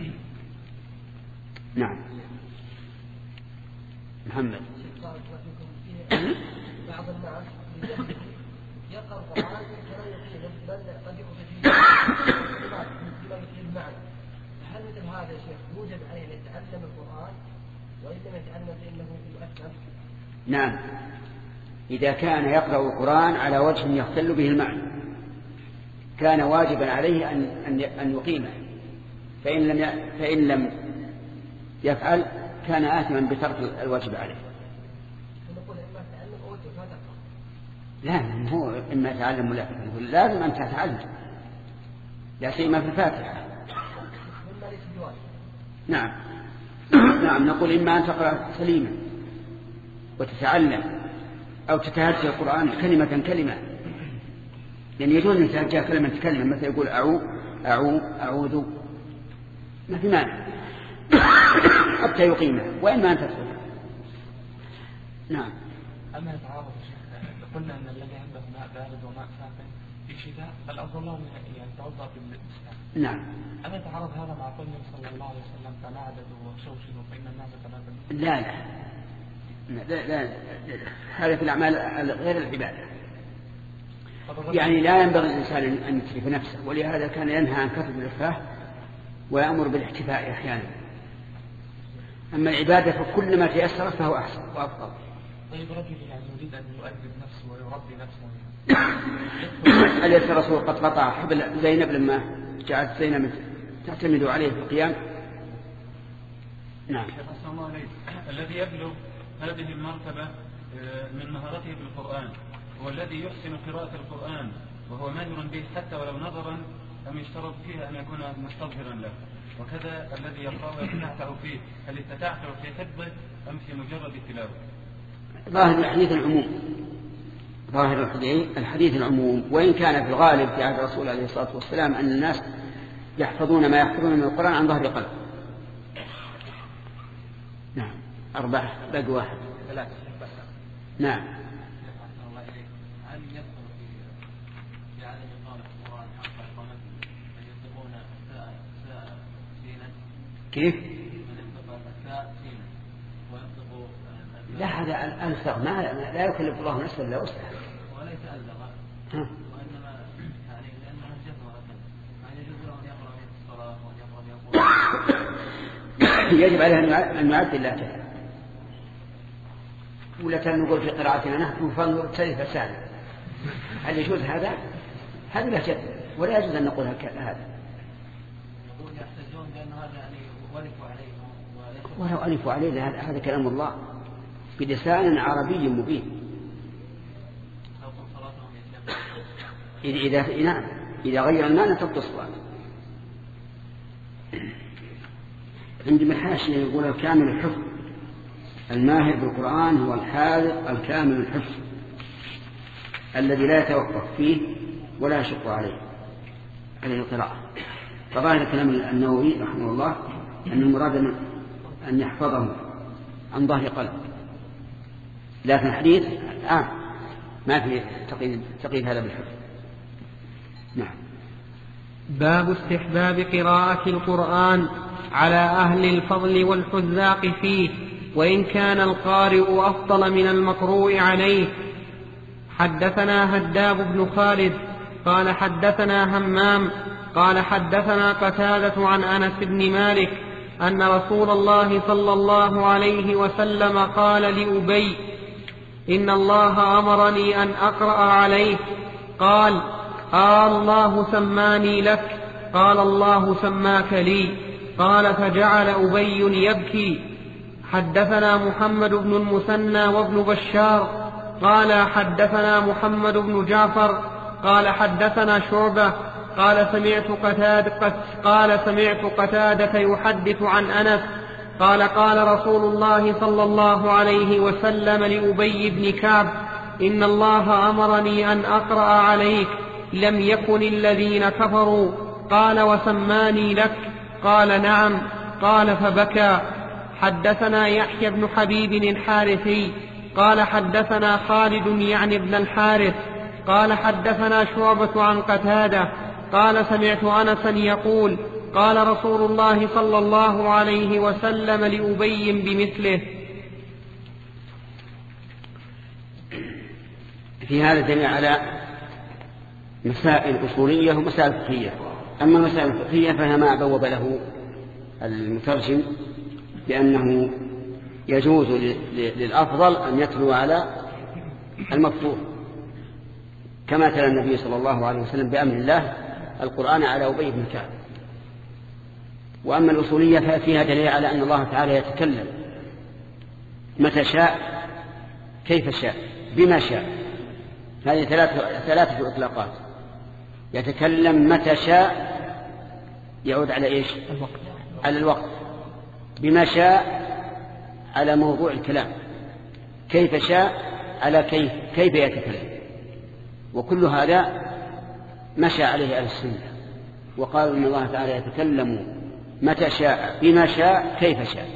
نعم. محمد. بعض الناس يقرأ القرآن فلا يقيم بل قد يقصد فيه المعنى، هل مثل هذا يا شيخ يوجب عليه أن يتعلم القرآن وإن لم يتعلم فإنه يؤثر؟ نعم، إذا كان يقرأ القرآن على وجه يختل به المعنى كان واجبا عليه أن يقيمه، فإن لم يفعل كان آثما بترك الواجب عليه. لا هو إما يتعلم ولا لازم أن تتعلم، لا سيما في الفاتحة. نعم نعم، نقول إما أن تقرأ سليما وتتعلم أو تتهجى القرآن كلمة كلمة، لأن يجوز أن تتهجى كلمة كلمة، مثل يقول أعوذ ما في مانع حتى يقيمه، وإما أن تدخل. نعم. أما يتعارض قلنا أن الذي عنده ماء بارد وماء ساخن في شتاء الأفضل له أن يتوضأ بالإسلام. نعم. أما يتعارض هذا مع قوله صلى الله عليه وسلم تناعدوا وشوشوا فإن الناس تناعدوا؟ لا هذا في الأعمال غير العبادة، يعني لا ينبغي الإنسان أن يتلف نفسه، ولهذا كان ينهى عن كثرة الإلفاح ويأمر بالاحتفاء أحيانا. أما العبادة فكل ما تيسر فهو أحسن وأفضل. طيب رجل يعني يريد أن يؤدب نفسه ويربي نفسه، أليس الرسول قد قطع حبل زينب لما جعلت زينب تعتمد عليه في القيام؟ نعم. الذي يبلغ هذه المرتبة من مهارته بالقرآن هو الذي يحسن قراءة القرآن وهو ماهر به حتى ولو نظرا أم يشترط فيها أن يكون مستظهرا له، وكذا الذي يقرأ ويتتعتع فيه، هل يتتعتع في حفظه أم في مجرد التلاوة؟ ظاهر الحديث العموم، ظاهر الحديث العموم، وإن كان في الغالب في عهد الرسول عليه الصلاة والسلام أن الناس يحفظون ما يحفظون من القرآن عن ظهر قلب. نعم. 4 باقي 1. نعم. كيف؟ لا هذا ألزغ، لا يكلف الله نفسا إلا وسعها. وليس ألزغ وإنما يعني لأنها الجهر يعني يجوز له أن يقرأ في الصلاة وأن يقرأ يجب عليه أن يعدل لا تفعل، ولا كان نقول في قراءتنا نحن فانظر كيف سهل، هل يجوز هذا؟ هذا لا جد، ولا يجوز أن نقول هذا. يحتجون بأن هذا يعني ولفوا عليه ولو ألفوا عليه هذا كلام الله بلسان عربي مبين. إذا غير المعنى تبطل الصلاة. عندما الحاشية يقول الكامل الحفظ، الماهر بالقرآن هو الحاذق الكامل الحفظ الذي لا يتوقف فيه ولا يشق عليه القراءة. فظاهر كلام النووي رحمه الله أن المراد أن يحفظه عن ظهر قلب، لكن الحديث ما في تقييد هذا بالحفظ. نعم. باب استحباب قراءة القرآن على أهل الفضل والحذاق فيه، وإن كان القارئ أفضل من المقروء عليه. حدثنا هداب بن خالد قال حدثنا همام قال حدثنا قتادة عن أنس بن مالك أن رسول الله صلى الله عليه وسلم قال لأبي: إن الله أمرني أن أقرأ عليه. قال: الله سماني لك؟ قال: الله سماك لي. قال: فجعل أبي يبكي. حدثنا محمد بن المثنى وابن بشار قال حدثنا محمد بن جعفر قال حدثنا شعبة قال سمعت قتادة يحدث عن أنس قال: قال رسول الله صلى الله عليه وسلم لأبي بن كعب: إن الله أمرني أن أقرأ عليك، لم يكن الذين كفروا. قال: وسماني لك؟ قال: نعم. قال: فبكى. حدثنا يحيى بن حبيب الحارثي قال حدثنا خالد يعني ابن الحارث قال حدثنا شعبة عن قتادة قال: سمعت أنسا يقول: قال رسول الله صلى الله عليه وسلم لأبي بمثله. في هذا دليل على مسائل أصولية ومسائل فقهية. أما المسائل الفقهية فهي ما بوب له المترجم بأنه يجوز للأفضل أن يتلو على المفروض، كما تلا النبي صلى الله عليه وسلم بأمر الله القرآن على أبي بن كعب. وأما الأصولية ففيها دليل على أن الله تعالى يتكلم متى شاء، كيف شاء، بما شاء. هذه ثلاثة إطلاقات: يتكلم متى شاء يعود على إيش؟ على الوقت. بما شاء على موضوع الكلام. كيف شاء على كيف يتكلم. وكل هذا مشى عليه أهل السنة وقالوا إن الله تعالى يتكلم متى شاء بما شاء كيف شاء.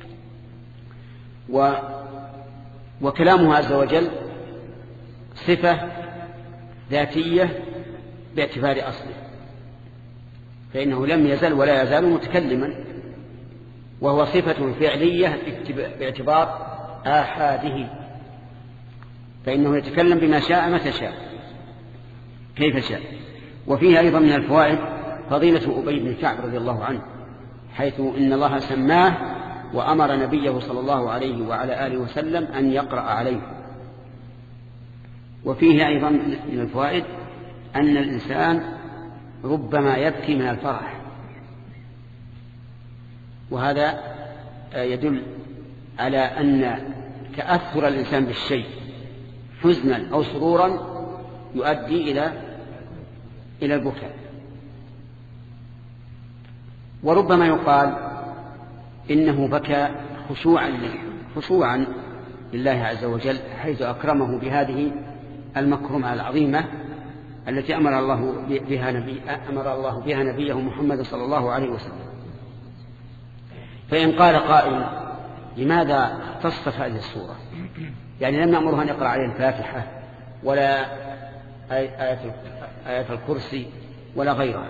وكلامه عز وجل صفة ذاتية باعتبار أصله، فإنه لم يزل ولا يزال متكلما، وهو صفة فعلية باعتبار آحاده، فإنه يتكلم بما شاء متى شاء كيف شاء. وفيه أيضا من الفوائد فضيلة أبي بن كعب رضي الله عنه، حيث إن الله سماه وأمر نبيه صلى الله عليه وعلى آله وسلم أن يقرأ عليه. وفيه أيضا من الفوائد أن الإنسان ربما يبكي من الفرح، وهذا يدل على أن تأثر الإنسان بالشيء حزنا أو سرورا يؤدي إلى البكاء. وربما يقال إنه بكى خشوعا لله عز وجل، حيث أكرمه بهذه المكرمة العظيمة التي أمر الله بها نبيه محمد صلى الله عليه وسلم. فإن قال قائل: لماذا اختصت هذه السورة؟ يعني لم نأمره أن يقرأ عليه الفاتحة ولا آية الكرسي ولا غيرها.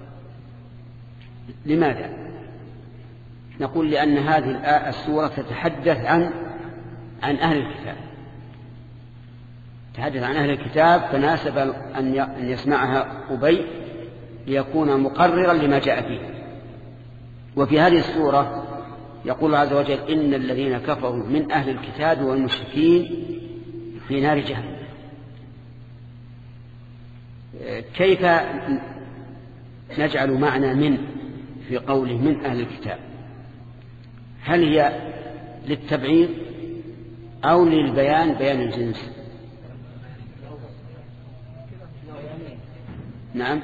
لماذا؟ نقول لأن هذه السورة تتحدث عن أهل الكتاب، تحدث عن أهل الكتاب، فناسب أن يسمعها أبي ليكون مقررا لما جاء فيه. وفي هذه السورة يقول الله عز وجل: إن الذين كفروا من أهل الكتاب والمشركين في نار جهنم. كيف نجعل معنى من في قوله من أهل الكتاب؟ هل هي للتبعيض أو للبيان، بيان الجنس؟ نعم.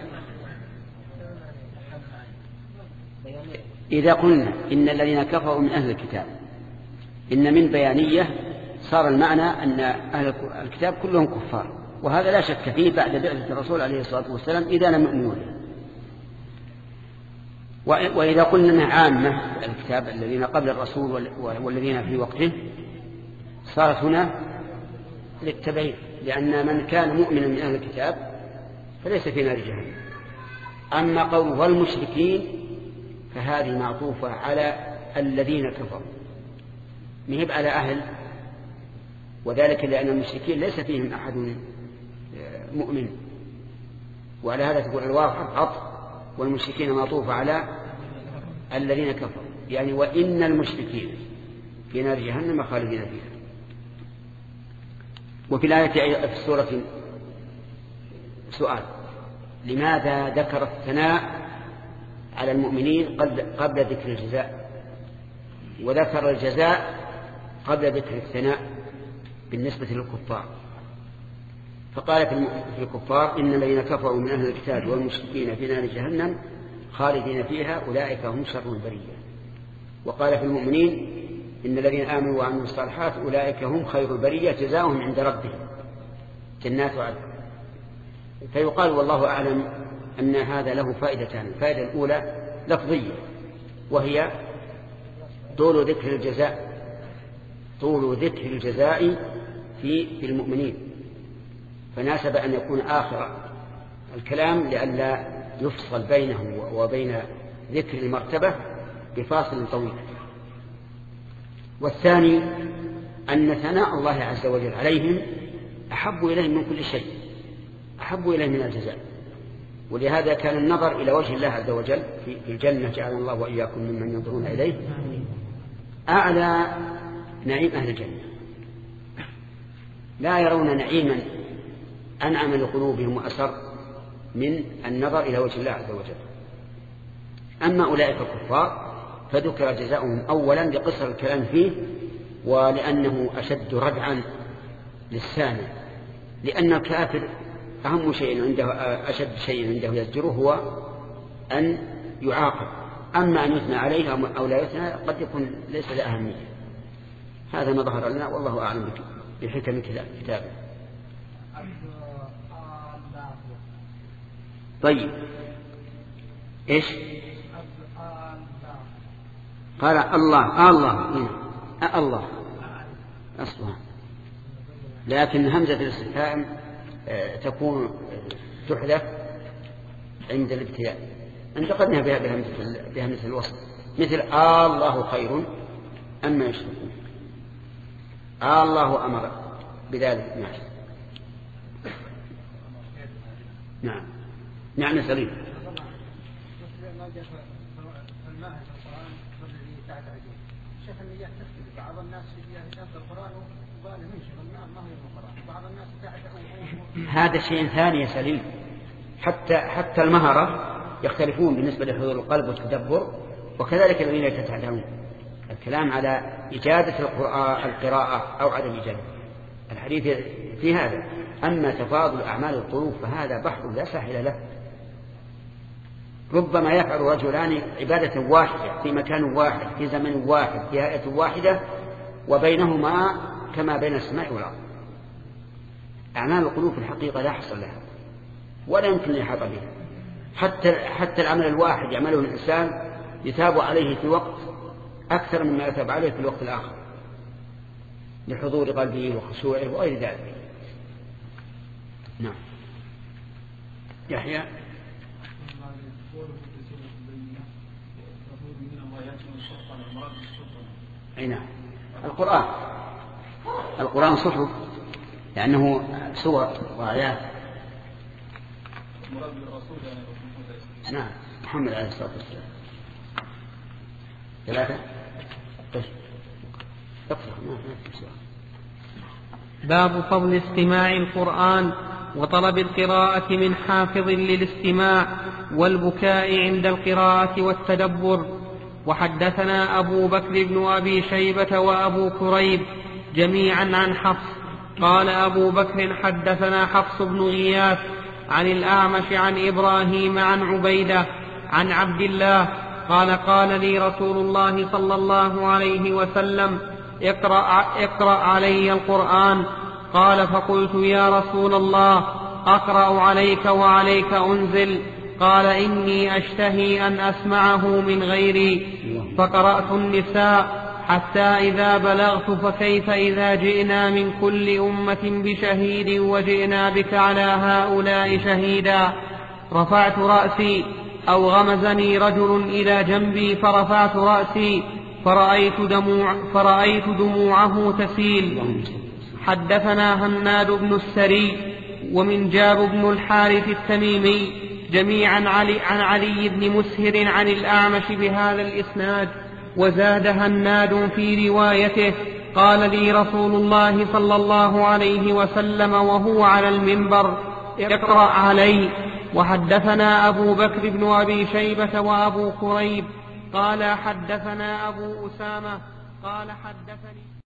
إذا قلنا إن الذين كفروا من أهل الكتاب، إن من بيانية، صار المعنى أن أهل الكتاب كلهم كفار، وهذا لا شك فيه بعد بعثة الرسول عليه الصلاة والسلام إذا لم يؤمنوا به. وإذا قلنا أنها عامة الكتاب الذين قبل الرسول والذين في وقته، صارت هنا للتبعيد، لأن من كان مؤمنا من أهل الكتاب فليس في نار جهنم. أما قول والمشركين فهذه معطوفة على الذين كفروا مهب على أهل، وذلك لأن المشركين ليس فيهم أحد مؤمن، وعلى هذا تقول الواقع عطف والمشركين معطوفة على الذين كفروا، يعني وإن المشركين في نار جهنم خالدين فيها. وفي الآية في السورة سؤال: لماذا ذكر الثناء على المؤمنين قبل ذكر الجزاء، وذكر الجزاء قبل ذكر الثناء بالنسبة للكفار؟ فقال في الكفار: إن الذين كفروا من أهل الكتاب والمشركين في نار جهنم خالدين فيها أولئك هم شر البرية. وقال في المؤمنين: إن الذين آمنوا وعملوا الصالحات أولئك هم خير البرية جزاؤهم عند ربهم جنات عدن. فيقال والله أعلم أن هذا له فائدتان: الفائدة الأولى لفظية وهي طول ذكر الجزاء في المؤمنين، فناسب أن يكون آخر الكلام لئلا يفصل بينه وبين ذكر المرتبة بفاصل طويل. والثاني أن ثناء الله عز وجل عليهم أحب إليه من كل شيء، أحب إليه من الجزاء، ولهذا كان النظر إلى وجه الله عز وجل في الجنة جعلنا الله وإياكم ممن ينظرون إليه أعلى نعيم أهل الجنة. لا يرون نعيما أنعم لقلوبهم وأسر من النظر إلى وجه الله عز وجل. أما أولئك الكفار فذكر جزاؤهم أولا لقصر الكلام فيه، ولأنه أشد ردعا للسامع، لأن الكافر أهم شيء عنده، أشد شيء عنده يزجره هو أن يعاقب، أما أن يثنى عليه أو لا يثنى قد يكون ليس له أهمية. هذا ما ظهر لنا والله أعلم بحكم كتابه. طيب إيش قال؟ الله أصلا، لكن همزة الاستفهام تكون تحذف عند الابتداء، انتقدنا بها بهمزة الوصل، مثل الله خير أما يشركون، الله أمر بذلك. نعم سليم. شيخ النيات تختلف، بعض الناس يقرأ القرآن وباله منشغل ما هو القرآن، بعض الناس تعتقد هذا شيء ثاني يا سليم. حتى المهرة يختلفون بالنسبة لحضور القلب والتدبر، وكذلك الذين يتعلمون. الكلام على إجادة القراءة أو عدم إجادة الحديث في هذا. أما تفاضل أعمال القلوب فهذا بحر لا ساحل له. ربما يفعل رجلان عبادة واحدة في مكان واحد في زمن واحد في هيئة واحدة وبينهما كما بين السماء والأرض. أعمال القلوب في الحقيقة لا حصل لها ولا يمكن أن يحاط بها. حتى العمل الواحد يعمله الإنسان يثاب عليه في وقت أكثر مما يثاب عليه في الوقت الآخر لحضور قلبه وخشوعه وغير ذلك. نعم. يحيى. أي نعم. القرآن صحف لأنه سور وآيات. نعم محمد عليه الصلاة والسلام. 3. باب فضل استماع القرآن وطلب القراءة من حافظ للاستماع والبكاء عند القراءة والتدبر. وحدثنا أبو بكر بن أبي شيبة وأبو كريب جميعا عن حفص قال أبو بكر حدثنا حفص بن غياث عن الأعمش عن إبراهيم عن عبيدة عن عبد الله قال قال لي رسول الله صلى الله عليه وسلم اقرأ علي القرآن. قال فقلت يا رسول الله أقرأ عليك وعليك أنزل؟ قال إني أشتهي أن أسمعه من غيري. فقرأت النساء حتى إذا بلغت فكيف إذا جئنا من كل أمة بشهيد وجئنا بك على هؤلاء شهيدا. رفعت رأسي أو غمزني رجل إلى جنبي فرفعت رأسي فرأيت دموعه تسيل. حدثنا هناد بن السري ومنجاب بن الحارث التميمي جميعا عن علي بن مسهر عن الأعمش بهذا الإسناد. وزاد هناد في روايته قال لي رسول الله صلى الله عليه وسلم وهو على المنبر اقرأ علي. وحدثنا أبو بكر بن أبي شيبة وأبو كريب قال حدثنا أبو أسامة قال حدثني